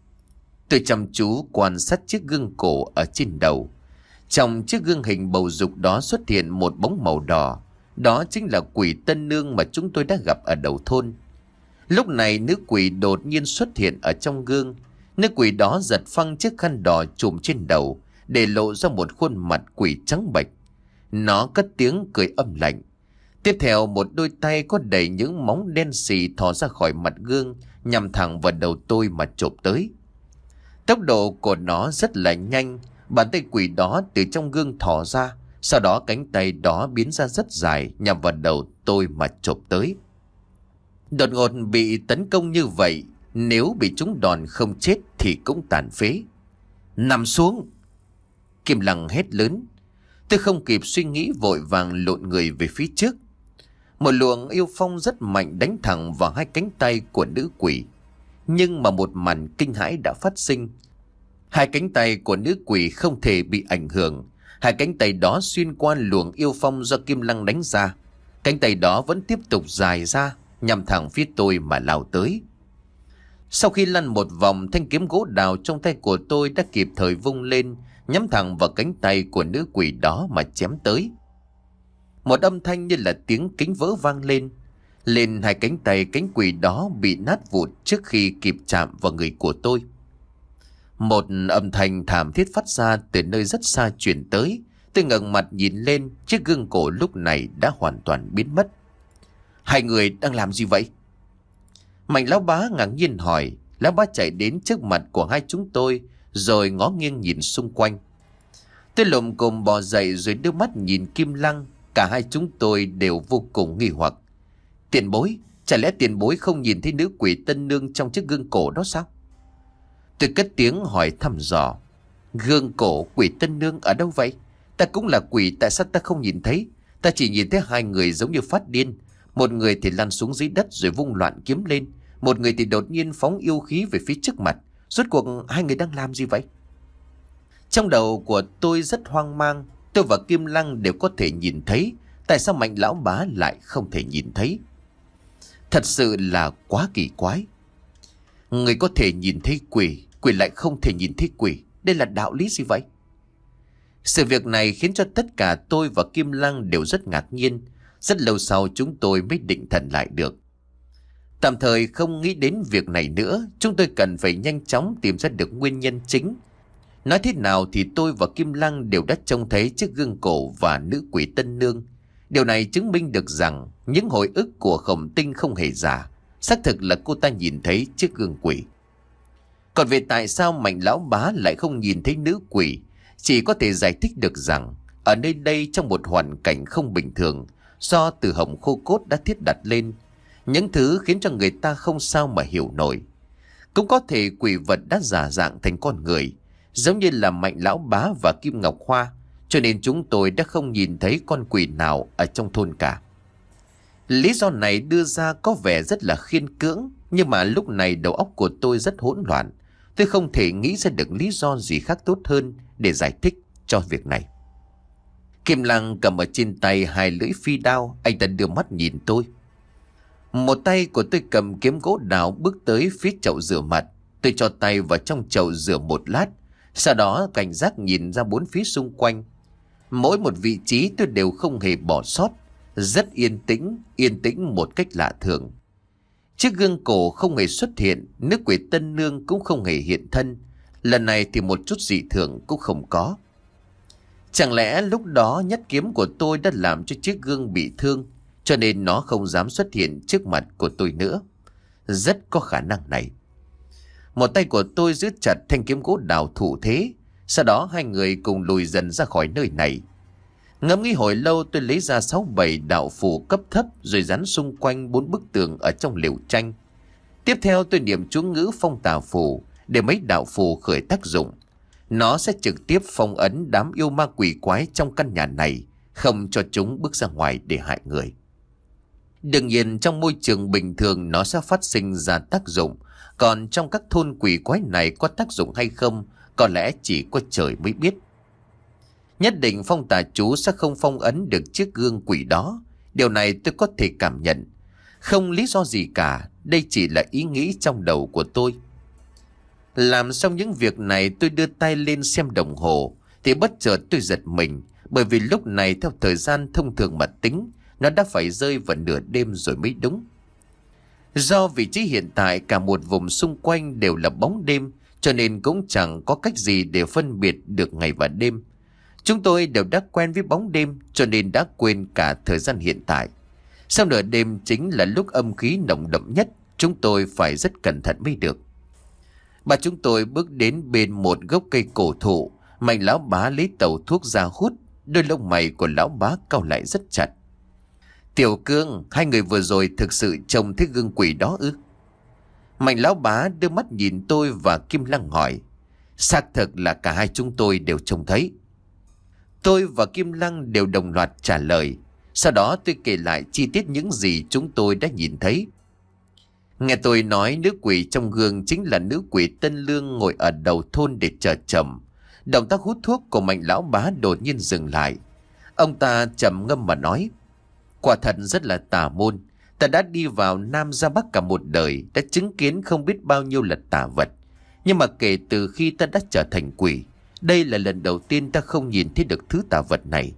Tôi chăm chú quan sát chiếc gương cổ ở trên đầu. Trong chiếc gương hình bầu dục đó xuất hiện một bóng màu đỏ. Đó chính là quỷ Tân Nương mà chúng tôi đã gặp ở đầu thôn. Lúc này nữ quỷ đột nhiên xuất hiện ở trong gương. Nữ quỷ đó giật phăng chiếc khăn đỏ trùm trên đầu, để lộ ra một khuôn mặt quỷ trắng bệch. Nó cất tiếng cười âm lạnh. Tiếp theo một đôi tay có đầy những móng đen xì thò ra khỏi mặt gương, nhằm thẳng vào đầu tôi mà chộp tới. Tốc độ của nó rất là nhanh. Bàn tay quỷ đó từ trong gương thò ra, sau đó cánh tay đó biến ra rất dài, nhằm vào đầu tôi mà chộp tới. Đột ngột bị tấn công như vậy, nếu bị trúng đòn không chết thì cũng tàn phế. Nằm xuống! Kim Lăng hét lớn. Tôi không kịp suy nghĩ vội vàng lộn người về phía trước. Một luồng yêu phong rất mạnh đánh thẳng vào hai cánh tay của nữ quỷ. Nhưng mà một màn kinh hãi đã phát sinh. Hai cánh tay của nữ quỷ không thể bị ảnh hưởng. Hai cánh tay đó xuyên qua luồng yêu phong do Kim Lăng đánh ra. Cánh tay đó vẫn tiếp tục dài ra, nhằm thẳng phía tôi mà lao tới. Sau khi lăn một vòng, thanh kiếm gỗ đào trong tay của tôi đã kịp thời vung lên, nhắm thẳng vào cánh tay của nữ quỷ đó mà chém tới. Một âm thanh như là tiếng kính vỡ vang lên. Lên hai cánh tay cánh quỷ đó bị nát vụn trước khi kịp chạm vào người của tôi. Một âm thanh thảm thiết phát ra từ nơi rất xa truyền tới. Tôi ngẩng mặt nhìn lên, chiếc gương cổ lúc này đã hoàn toàn biến mất. Hai người đang làm gì vậy? Mạnh lão bá ngạc nhiên hỏi. Lão bá chạy đến trước mặt của hai chúng tôi, rồi ngó nghiêng nhìn xung quanh. Tôi lồm cồm bò dậy rồi đưa mắt nhìn Kim Lăng. Cả hai chúng tôi đều vô cùng nghi hoặc. Tiền bối, chả lẽ tiền bối không nhìn thấy nữ quỷ Tân Nương trong chiếc gương cổ đó sao? Tôi cất tiếng hỏi thăm dò. Gương cổ quỷ Tân Nương ở đâu vậy? Ta cũng là quỷ, tại sao ta không nhìn thấy? Ta chỉ nhìn thấy hai người giống như phát điên. Một người thì lăn xuống dưới đất rồi vung loạn kiếm lên. Một người thì đột nhiên phóng yêu khí về phía trước mặt. Rốt cuộc hai người đang làm gì vậy? Trong đầu của tôi rất hoang mang. Tôi và Kim Lăng đều có thể nhìn thấy. Tại sao Mạnh lão bá lại không thể nhìn thấy? Thật sự là quá kỳ quái. Người có thể nhìn thấy quỷ, quỷ lại không thể nhìn thấy quỷ. Đây là đạo lý gì vậy? Sự việc này khiến cho tất cả tôi và Kim Lăng đều rất ngạc nhiên. Rất lâu sau chúng tôi mới định thần lại được. Tạm thời không nghĩ đến việc này nữa. Chúng tôi cần phải nhanh chóng tìm ra được nguyên nhân chính. Nói thế nào thì tôi và Kim Lăng đều đã trông thấy chiếc gương cổ và nữ quỷ Tân Nương. Điều này chứng minh được rằng những hồi ức của Khổng Tinh không hề giả. Xác thực là cô ta nhìn thấy chiếc gương quỷ. Còn về tại sao Mạnh lão bá lại không nhìn thấy nữ quỷ, chỉ có thể giải thích được rằng ở nơi đây trong một hoàn cảnh không bình thường, do từ hồng khô cốt đã thiết đặt lên, những thứ khiến cho người ta không sao mà hiểu nổi. Cũng có thể quỷ vật đã giả dạng thành con người, giống như là Mạnh lão bá và Kim Ngọc Hoa, cho nên chúng tôi đã không nhìn thấy con quỷ nào ở trong thôn cả. Lý do này đưa ra có vẻ rất là khiên cưỡng, nhưng mà lúc này đầu óc của tôi rất hỗn loạn. Tôi không thể nghĩ ra được lý do gì khác tốt hơn để giải thích cho việc này. Kim Lăng cầm ở trên tay hai lưỡi phi đao, anh ta đưa mắt nhìn tôi. Một tay của tôi cầm kiếm gỗ đào bước tới phía chậu rửa mặt. Tôi cho tay vào trong chậu rửa một lát, sau đó cảnh giác nhìn ra bốn phía xung quanh. Mỗi một vị trí tôi đều không hề bỏ sót. Rất yên tĩnh, yên tĩnh một cách lạ thường. Chiếc gương cổ không hề xuất hiện, nữ quỷ tân nương cũng không hề hiện thân. Lần này thì một chút dị thường cũng không có. Chẳng lẽ lúc đó nhất kiếm của tôi đã làm cho chiếc gương bị thương, cho nên nó không dám xuất hiện trước mặt của tôi nữa? Rất có khả năng này. Một tay của tôi giữ chặt thanh kiếm gỗ đào thủ thế. Sau đó hai người cùng lùi dần ra khỏi nơi này. Ngẫm nghĩ hồi lâu, tôi lấy ra sáu bảy đạo phù cấp thấp rồi dán xung quanh bốn bức tường ở trong lều tranh. Tiếp theo tôi niệm chú ngữ phong tà phù để mấy đạo phù khởi tác dụng. Nó sẽ trực tiếp phong ấn đám yêu ma quỷ quái trong căn nhà này, không cho chúng bước ra ngoài để hại người. Đương nhiên trong môi trường bình thường nó sẽ phát sinh ra tác dụng, còn trong các thôn quỷ quái này có tác dụng hay không, có lẽ chỉ có trời mới biết. Nhất định phong tà chú sẽ không phong ấn được chiếc gương quỷ đó. Điều này tôi có thể cảm nhận. Không lý do gì cả, đây chỉ là ý nghĩ trong đầu của tôi. Làm xong những việc này, tôi đưa tay lên xem đồng hồ thì bất chợt tôi giật mình, bởi vì lúc này theo thời gian thông thường mà tính, nó đã phải rơi vào nửa đêm rồi mới đúng. Do vị trí hiện tại cả một vùng xung quanh đều là bóng đêm, cho nên cũng chẳng có cách gì để phân biệt được ngày và đêm. Chúng tôi đều đã quen với bóng đêm, cho nên đã quên cả thời gian hiện tại. Sau nửa đêm chính là lúc âm khí nồng đậm nhất, chúng tôi phải rất cẩn thận mới được. Bà chúng tôi bước đến bên một gốc cây cổ thụ. Mạnh lão bá lấy tàu thuốc ra hút. Đôi lông mày của lão bá cau lại rất chặt. Tiểu Cương, hai người vừa rồi thực sự trông thấy gương quỷ đó ư? Mạnh lão bá đưa mắt nhìn tôi và Kim Lăng hỏi. Xác thực là cả hai chúng tôi đều trông thấy. Tôi và Kim Lăng đều đồng loạt trả lời. Sau đó tôi kể lại chi tiết những gì chúng tôi đã nhìn thấy. Nghe tôi nói nữ quỷ trong gương chính là nữ quỷ Tân Lương ngồi ở đầu thôn để chờ chồng. Động tác hút thuốc của Mạnh lão bá đột nhiên dừng lại. Ông ta trầm ngâm mà nói. Quả thật rất là tà môn. Ta đã đi vào Nam ra Bắc cả một đời, đã chứng kiến không biết bao nhiêu là tà vật. Nhưng mà kể từ khi ta đã trở thành quỷ, đây là lần đầu tiên ta không nhìn thấy được thứ tà vật này.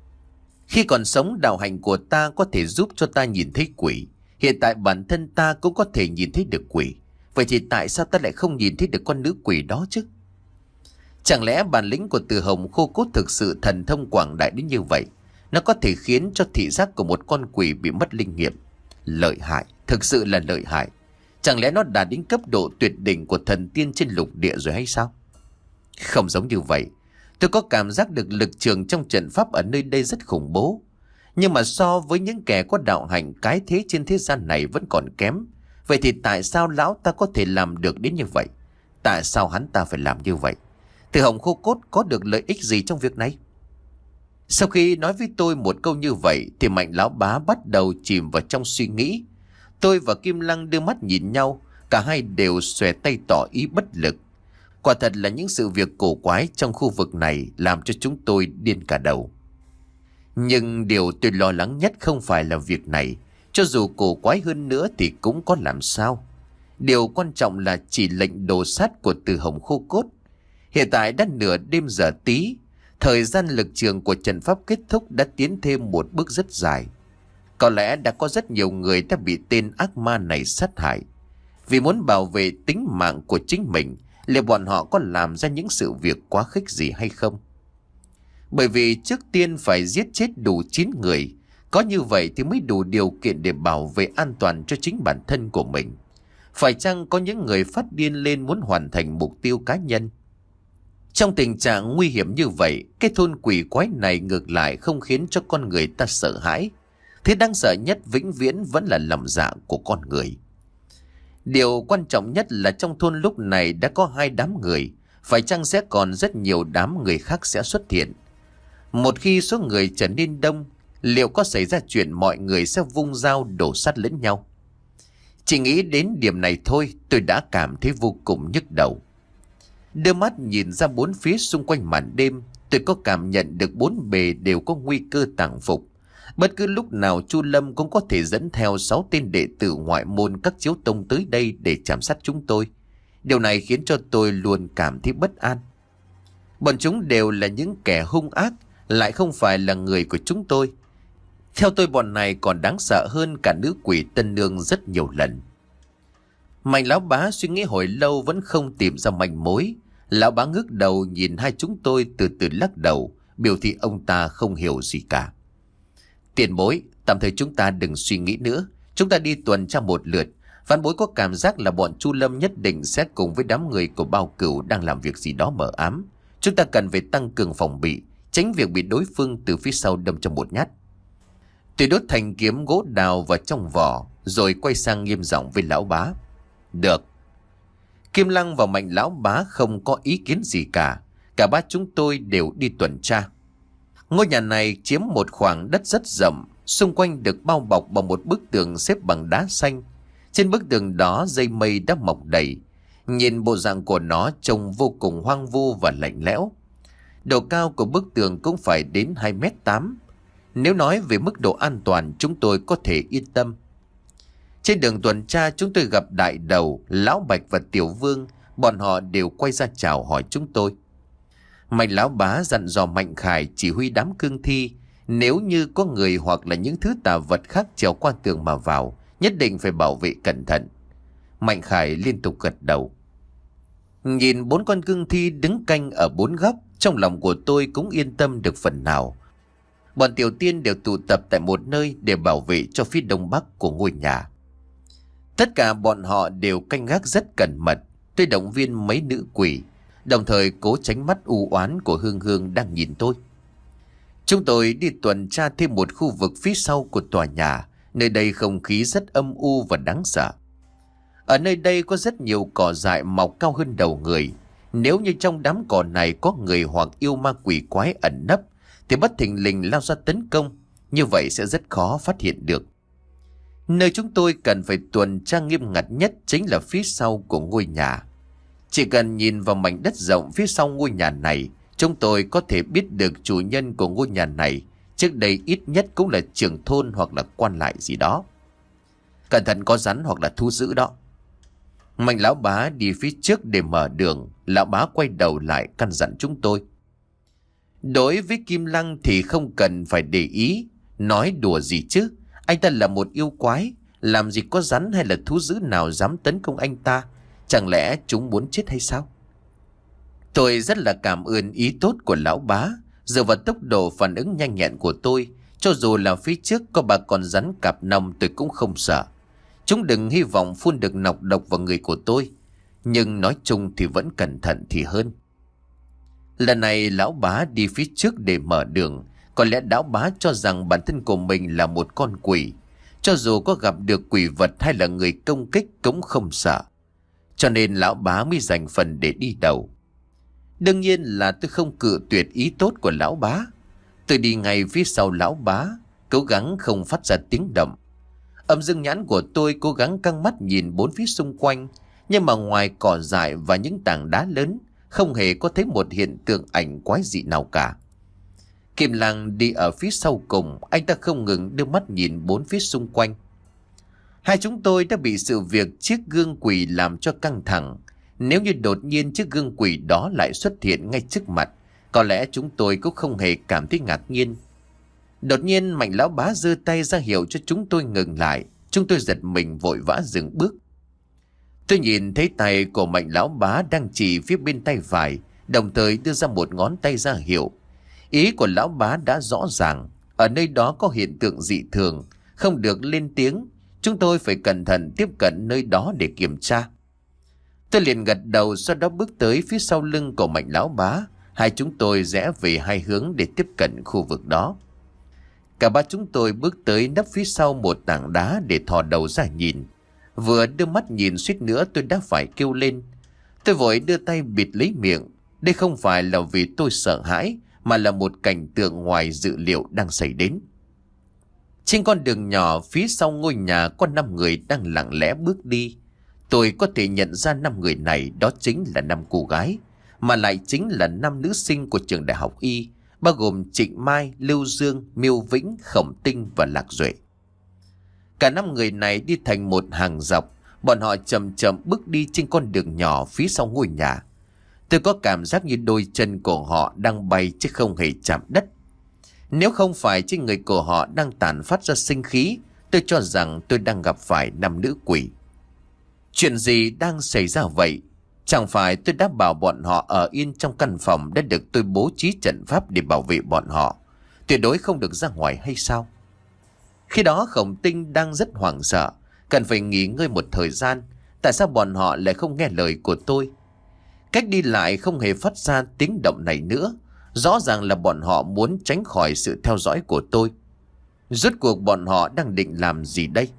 Khi còn sống, đạo hạnh của ta có thể giúp cho ta nhìn thấy quỷ. Hiện tại bản thân ta cũng có thể nhìn thấy được quỷ. Vậy thì tại sao ta lại không nhìn thấy được con nữ quỷ đó chứ? Chẳng lẽ bản lĩnh của Từ Hồng Khô Cốt thực sự thần thông quảng đại đến như vậy? Nó có thể khiến cho thị giác của một con quỷ bị mất linh nghiệm. Lợi hại, thực sự là lợi hại. Chẳng lẽ nó đạt đến cấp độ tuyệt đỉnh của thần tiên trên lục địa rồi hay sao? Không giống như vậy. Tôi có cảm giác được lực trường trong trận pháp ở nơi đây rất khủng bố. Nhưng mà so với những kẻ có đạo hạnh cái thế trên thế gian này vẫn còn kém. Vậy thì tại sao lão ta có thể làm được đến như vậy? Tại sao hắn ta phải làm như vậy? Từ Hồng Khô Cốt có được lợi ích gì trong việc này? Sau khi nói với tôi một câu như vậy thì Mạnh lão bá bắt đầu chìm vào trong suy nghĩ. Tôi và Kim Lăng đưa mắt nhìn nhau, cả hai đều xòe tay tỏ ý bất lực. Quả thật là những sự việc cổ quái trong khu vực này làm cho chúng tôi điên cả đầu. Nhưng điều tôi lo lắng nhất không phải là việc này. Cho dù cổ quái hơn nữa thì cũng có làm sao. Điều quan trọng là chỉ lệnh đồ sát của Từ Hồng Khô Cốt. Hiện tại đã nửa đêm giờ tí. Thời gian lực trường của trận pháp kết thúc đã tiến thêm một bước rất dài. Có lẽ đã có rất nhiều người đã bị tên ác ma này sát hại. Vì muốn bảo vệ tính mạng của chính mình, liệu bọn họ có làm ra những sự việc quá khích gì hay không? Bởi vì trước tiên phải giết chết đủ chín người. Có như vậy thì mới đủ điều kiện để bảo vệ an toàn cho chính bản thân của mình. Phải chăng có những người phát điên lên muốn hoàn thành mục tiêu cá nhân? Trong tình trạng nguy hiểm như vậy, cái thôn quỷ quái này ngược lại không khiến cho con người ta sợ hãi. Thế đáng sợ nhất vĩnh viễn vẫn là lòng dạ của con người. Điều quan trọng nhất là trong thôn lúc này đã có hai đám người. Phải chăng sẽ còn rất nhiều đám người khác sẽ xuất hiện? Một khi số người trở nên đông, liệu có xảy ra chuyện mọi người sẽ vung dao đổ sát lẫn nhau? Chỉ nghĩ đến điểm này thôi tôi đã cảm thấy vô cùng nhức đầu. Đưa mắt nhìn ra bốn phía xung quanh màn đêm, tôi có cảm nhận được bốn bề đều có nguy cơ tàng phục. Bất cứ lúc nào Chu Lâm cũng có thể dẫn theo sáu tên đệ tử ngoại môn các chiếu tông tới đây để chạm sát chúng tôi. Điều này khiến cho tôi luôn cảm thấy bất an. Bọn chúng đều là những kẻ hung ác, lại không phải là người của chúng tôi. Theo tôi bọn này còn đáng sợ hơn cả nữ quỷ Tân Nương rất nhiều lần. Mạnh lão bá suy nghĩ hồi lâu vẫn không tìm ra manh mối. Lão bá ngước đầu nhìn hai chúng tôi, từ từ lắc đầu, biểu thị ông ta không hiểu gì cả. Tiền bối, tạm thời chúng ta đừng suy nghĩ nữa. Chúng ta đi tuần tra một lượt. Vãn bối có cảm giác là bọn Chu Lâm nhất định sẽ cùng với đám người của Bao Cửu đang làm việc gì đó mờ ám. Chúng ta cần phải tăng cường phòng bị, tránh việc bị đối phương từ phía sau đâm cho một nhát. Tôi đốt thành kiếm gỗ đào vào trong vỏ, rồi quay sang nghiêm giọng với lão bá. Được. Kim Lăng và Mạnh lão bá không có ý kiến gì cả. Cả ba chúng tôi đều đi tuần tra. Ngôi nhà này chiếm một khoảng đất rất rộng, xung quanh được bao bọc bằng một bức tường xếp bằng đá xanh. Trên bức tường đó dây mây đã mọc đầy. Nhìn bộ dạng của nó trông vô cùng hoang vu và lạnh lẽo. Độ cao của bức tường cũng phải đến hai mét tám. Nếu nói về mức độ an toàn, chúng tôi có thể yên tâm. Trên đường tuần tra chúng tôi gặp Đại Đầu, Lão Bạch và Tiểu Vương. Bọn họ đều quay ra chào hỏi chúng tôi. Mạnh lão bá dặn dò Mạnh Khải chỉ huy đám cương thi, nếu như có người hoặc là những thứ tà vật khác trèo qua tường mà vào, nhất định phải bảo vệ cẩn thận. Mạnh Khải liên tục gật đầu. Nhìn bốn con cương thi đứng canh ở bốn góc, trong lòng của tôi cũng yên tâm được phần nào. Bọn tiểu tiên đều tụ tập tại một nơi để bảo vệ cho phía đông bắc của ngôi nhà. Tất cả bọn họ đều canh gác rất cẩn mật. Tôi động viên mấy nữ quỷ, đồng thời cố tránh mắt u oán của Hương Hương đang nhìn tôi. Chúng tôi đi tuần tra thêm một khu vực phía sau của tòa nhà. Nơi đây không khí rất âm u và đáng sợ. Ở nơi đây có rất nhiều cỏ dại mọc cao hơn đầu người. Nếu như trong đám cỏ này có người hoặc yêu ma quỷ quái ẩn nấp, thì bất thình lình lao ra tấn công. Như vậy sẽ rất khó phát hiện được. Nơi chúng tôi cần phải tuần tra nghiêm ngặt nhất chính là phía sau của ngôi nhà. Chỉ cần nhìn vào mảnh đất rộng phía sau ngôi nhà này, chúng tôi có thể biết được chủ nhân của ngôi nhà này trước đây ít nhất cũng là trưởng thôn hoặc là quan lại gì đó. Cẩn thận có rắn hoặc là thú dữ đó. Mạnh lão bá đi phía trước để mở đường. Lão bá quay đầu lại căn dặn chúng tôi. Đối với Kim Lăng thì không cần phải để ý. Nói đùa gì chứ, anh ta là một yêu quái, làm gì có rắn hay là thú dữ nào dám tấn công anh ta. Chẳng lẽ chúng muốn chết hay sao? Tôi rất là cảm ơn ý tốt của lão bá. Dựa vào tốc độ phản ứng nhanh nhẹn của tôi, cho dù là phía trước có bà con rắn cặp nòng tôi cũng không sợ. Chúng đừng hy vọng phun được nọc độc vào người của tôi, nhưng nói chung thì vẫn cẩn thận thì hơn. Lần này lão bá đi phía trước để mở đường. Có lẽ lão bá cho rằng bản thân của mình là một con quỷ, cho dù có gặp được quỷ vật hay là người công kích cũng không sợ. Cho nên lão bá mới dành phần để đi đầu. Đương nhiên là tôi không cự tuyệt ý tốt của lão bá. Tôi đi ngay phía sau lão bá, cố gắng không phát ra tiếng động. Âm dương nhãn của tôi cố gắng căng mắt nhìn bốn phía xung quanh, nhưng mà ngoài cỏ dại và những tảng đá lớn, không hề có thấy một hiện tượng ảnh quái dị nào cả. Kim Lăng đi ở phía sau cùng, anh ta không ngừng đưa mắt nhìn bốn phía xung quanh. Hai chúng tôi đã bị sự việc chiếc gương quỷ làm cho căng thẳng. Nếu như đột nhiên chiếc gương quỷ đó lại xuất hiện ngay trước mặt, có lẽ chúng tôi cũng không hề cảm thấy ngạc nhiên. Đột nhiên Mạnh lão bá giơ tay ra hiệu cho chúng tôi ngừng lại. Chúng tôi giật mình vội vã dừng bước. Tôi nhìn thấy tay của Mạnh lão bá đang chỉ phía bên tay phải, đồng thời đưa ra một ngón tay ra hiệu. Ý của lão bá đã rõ ràng, ở nơi đó có hiện tượng dị thường, không được lên tiếng. Chúng tôi phải cẩn thận tiếp cận nơi đó để kiểm tra. Tôi liền gật đầu, sau đó bước tới phía sau lưng của Mạnh lão bá. Hai chúng tôi rẽ về hai hướng để tiếp cận khu vực đó. Cả ba chúng tôi bước tới nấp phía sau một tảng đá để thò đầu ra nhìn. Vừa đưa mắt nhìn suýt nữa tôi đã phải kêu lên. Tôi vội đưa tay bịt lấy miệng. Đây không phải là vì tôi sợ hãi, mà là một cảnh tượng ngoài dự liệu đang xảy đến. Trên con đường nhỏ phía sau ngôi nhà có năm người đang lặng lẽ bước đi. Tôi có thể nhận ra năm người này đó chính là năm cô gái, mà lại chính là năm nữ sinh của trường đại học Y, bao gồm Trịnh Mai, Lưu Dương, Miêu Vĩnh, Khổng Tinh và Lạc Duệ. Cả năm người này đi thành một hàng dọc, bọn họ chậm chậm bước đi trên con đường nhỏ phía sau ngôi nhà. Tôi có cảm giác như đôi chân của họ đang bay chứ không hề chạm đất. Nếu không phải trên người của họ đang tản phát ra sinh khí, tôi cho rằng tôi đang gặp phải năm nữ quỷ. Chuyện gì đang xảy ra vậy? Chẳng phải tôi đã bảo bọn họ ở yên trong căn phòng đã được tôi bố trí trận pháp để bảo vệ bọn họ, tuyệt đối không được ra ngoài hay sao? Khi đó Khổng Tinh đang rất hoảng sợ, cần phải nghỉ ngơi một thời gian. Tại sao bọn họ lại không nghe lời của tôi? Cách đi lại không hề phát ra tiếng động này nữa. Rõ ràng là bọn họ muốn tránh khỏi sự theo dõi của tôi. Rốt cuộc bọn họ đang định làm gì đây?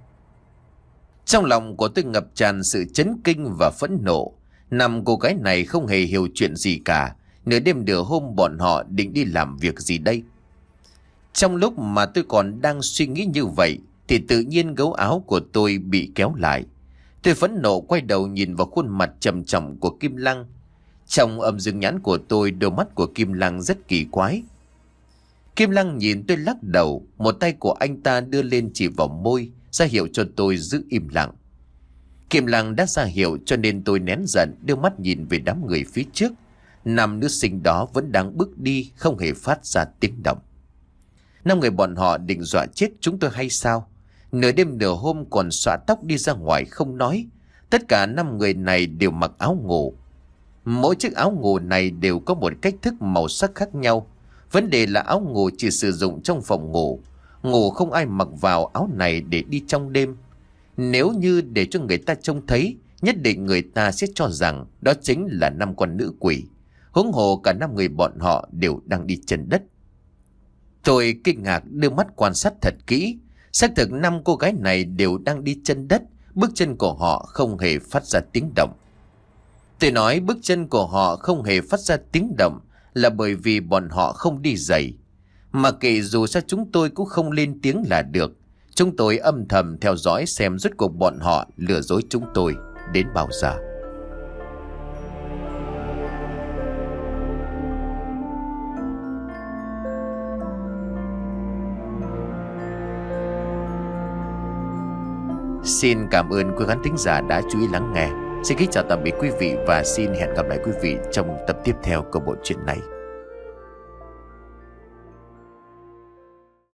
Trong lòng của tôi ngập tràn sự chấn kinh và phẫn nộ. Năm cô gái này không hề hiểu chuyện gì cả. Nửa đêm nửa hôm bọn họ định đi làm việc gì đây? Trong lúc mà tôi còn đang suy nghĩ như vậy thì tự nhiên gấu áo của tôi bị kéo lại. Tôi phẫn nộ quay đầu nhìn vào khuôn mặt trầm trọng của Kim Lăng. Trong âm dương nhãn của tôi, đôi mắt của Kim Lăng rất kỳ quái. Kim Lăng nhìn tôi lắc đầu, một tay của anh ta đưa lên chỉ vào môi, ra hiệu cho tôi giữ im lặng. Kim Lăng đã ra hiệu cho nên tôi nén giận, đưa mắt nhìn về đám người phía trước. Năm nữ sinh đó vẫn đang bước đi, không hề phát ra tiếng động. Năm người bọn họ định dọa chết chúng tôi hay sao? Nửa đêm nửa hôm còn xõa tóc đi ra ngoài không nói. Tất cả năm người này đều mặc áo ngủ. Mỗi chiếc áo ngủ này đều có một cách thức màu sắc khác nhau. Vấn đề là áo ngủ chỉ sử dụng trong phòng ngủ. Ngủ không ai mặc vào áo này để đi trong đêm. Nếu như để cho người ta trông thấy, nhất định người ta sẽ cho rằng đó chính là năm con nữ quỷ. Huống hồ cả năm người bọn họ đều đang đi chân đất. Tôi kinh ngạc đưa mắt quan sát thật kỹ. Xác thực năm cô gái này đều đang đi chân đất. Bước chân của họ không hề phát ra tiếng động. Tôi nói bước chân của họ không hề phát ra tiếng động là bởi vì bọn họ không đi giày. Mà kệ dù sao chúng tôi cũng không lên tiếng là được. Chúng tôi âm thầm theo dõi xem rốt cuộc bọn họ lừa dối chúng tôi đến bao giờ. Xin cảm ơn quý khán thính giả đã chú ý lắng nghe. Xin kính chào tạm biệt quý vị và xin hẹn gặp lại quý vị trong tập tiếp theo của bộ truyện này.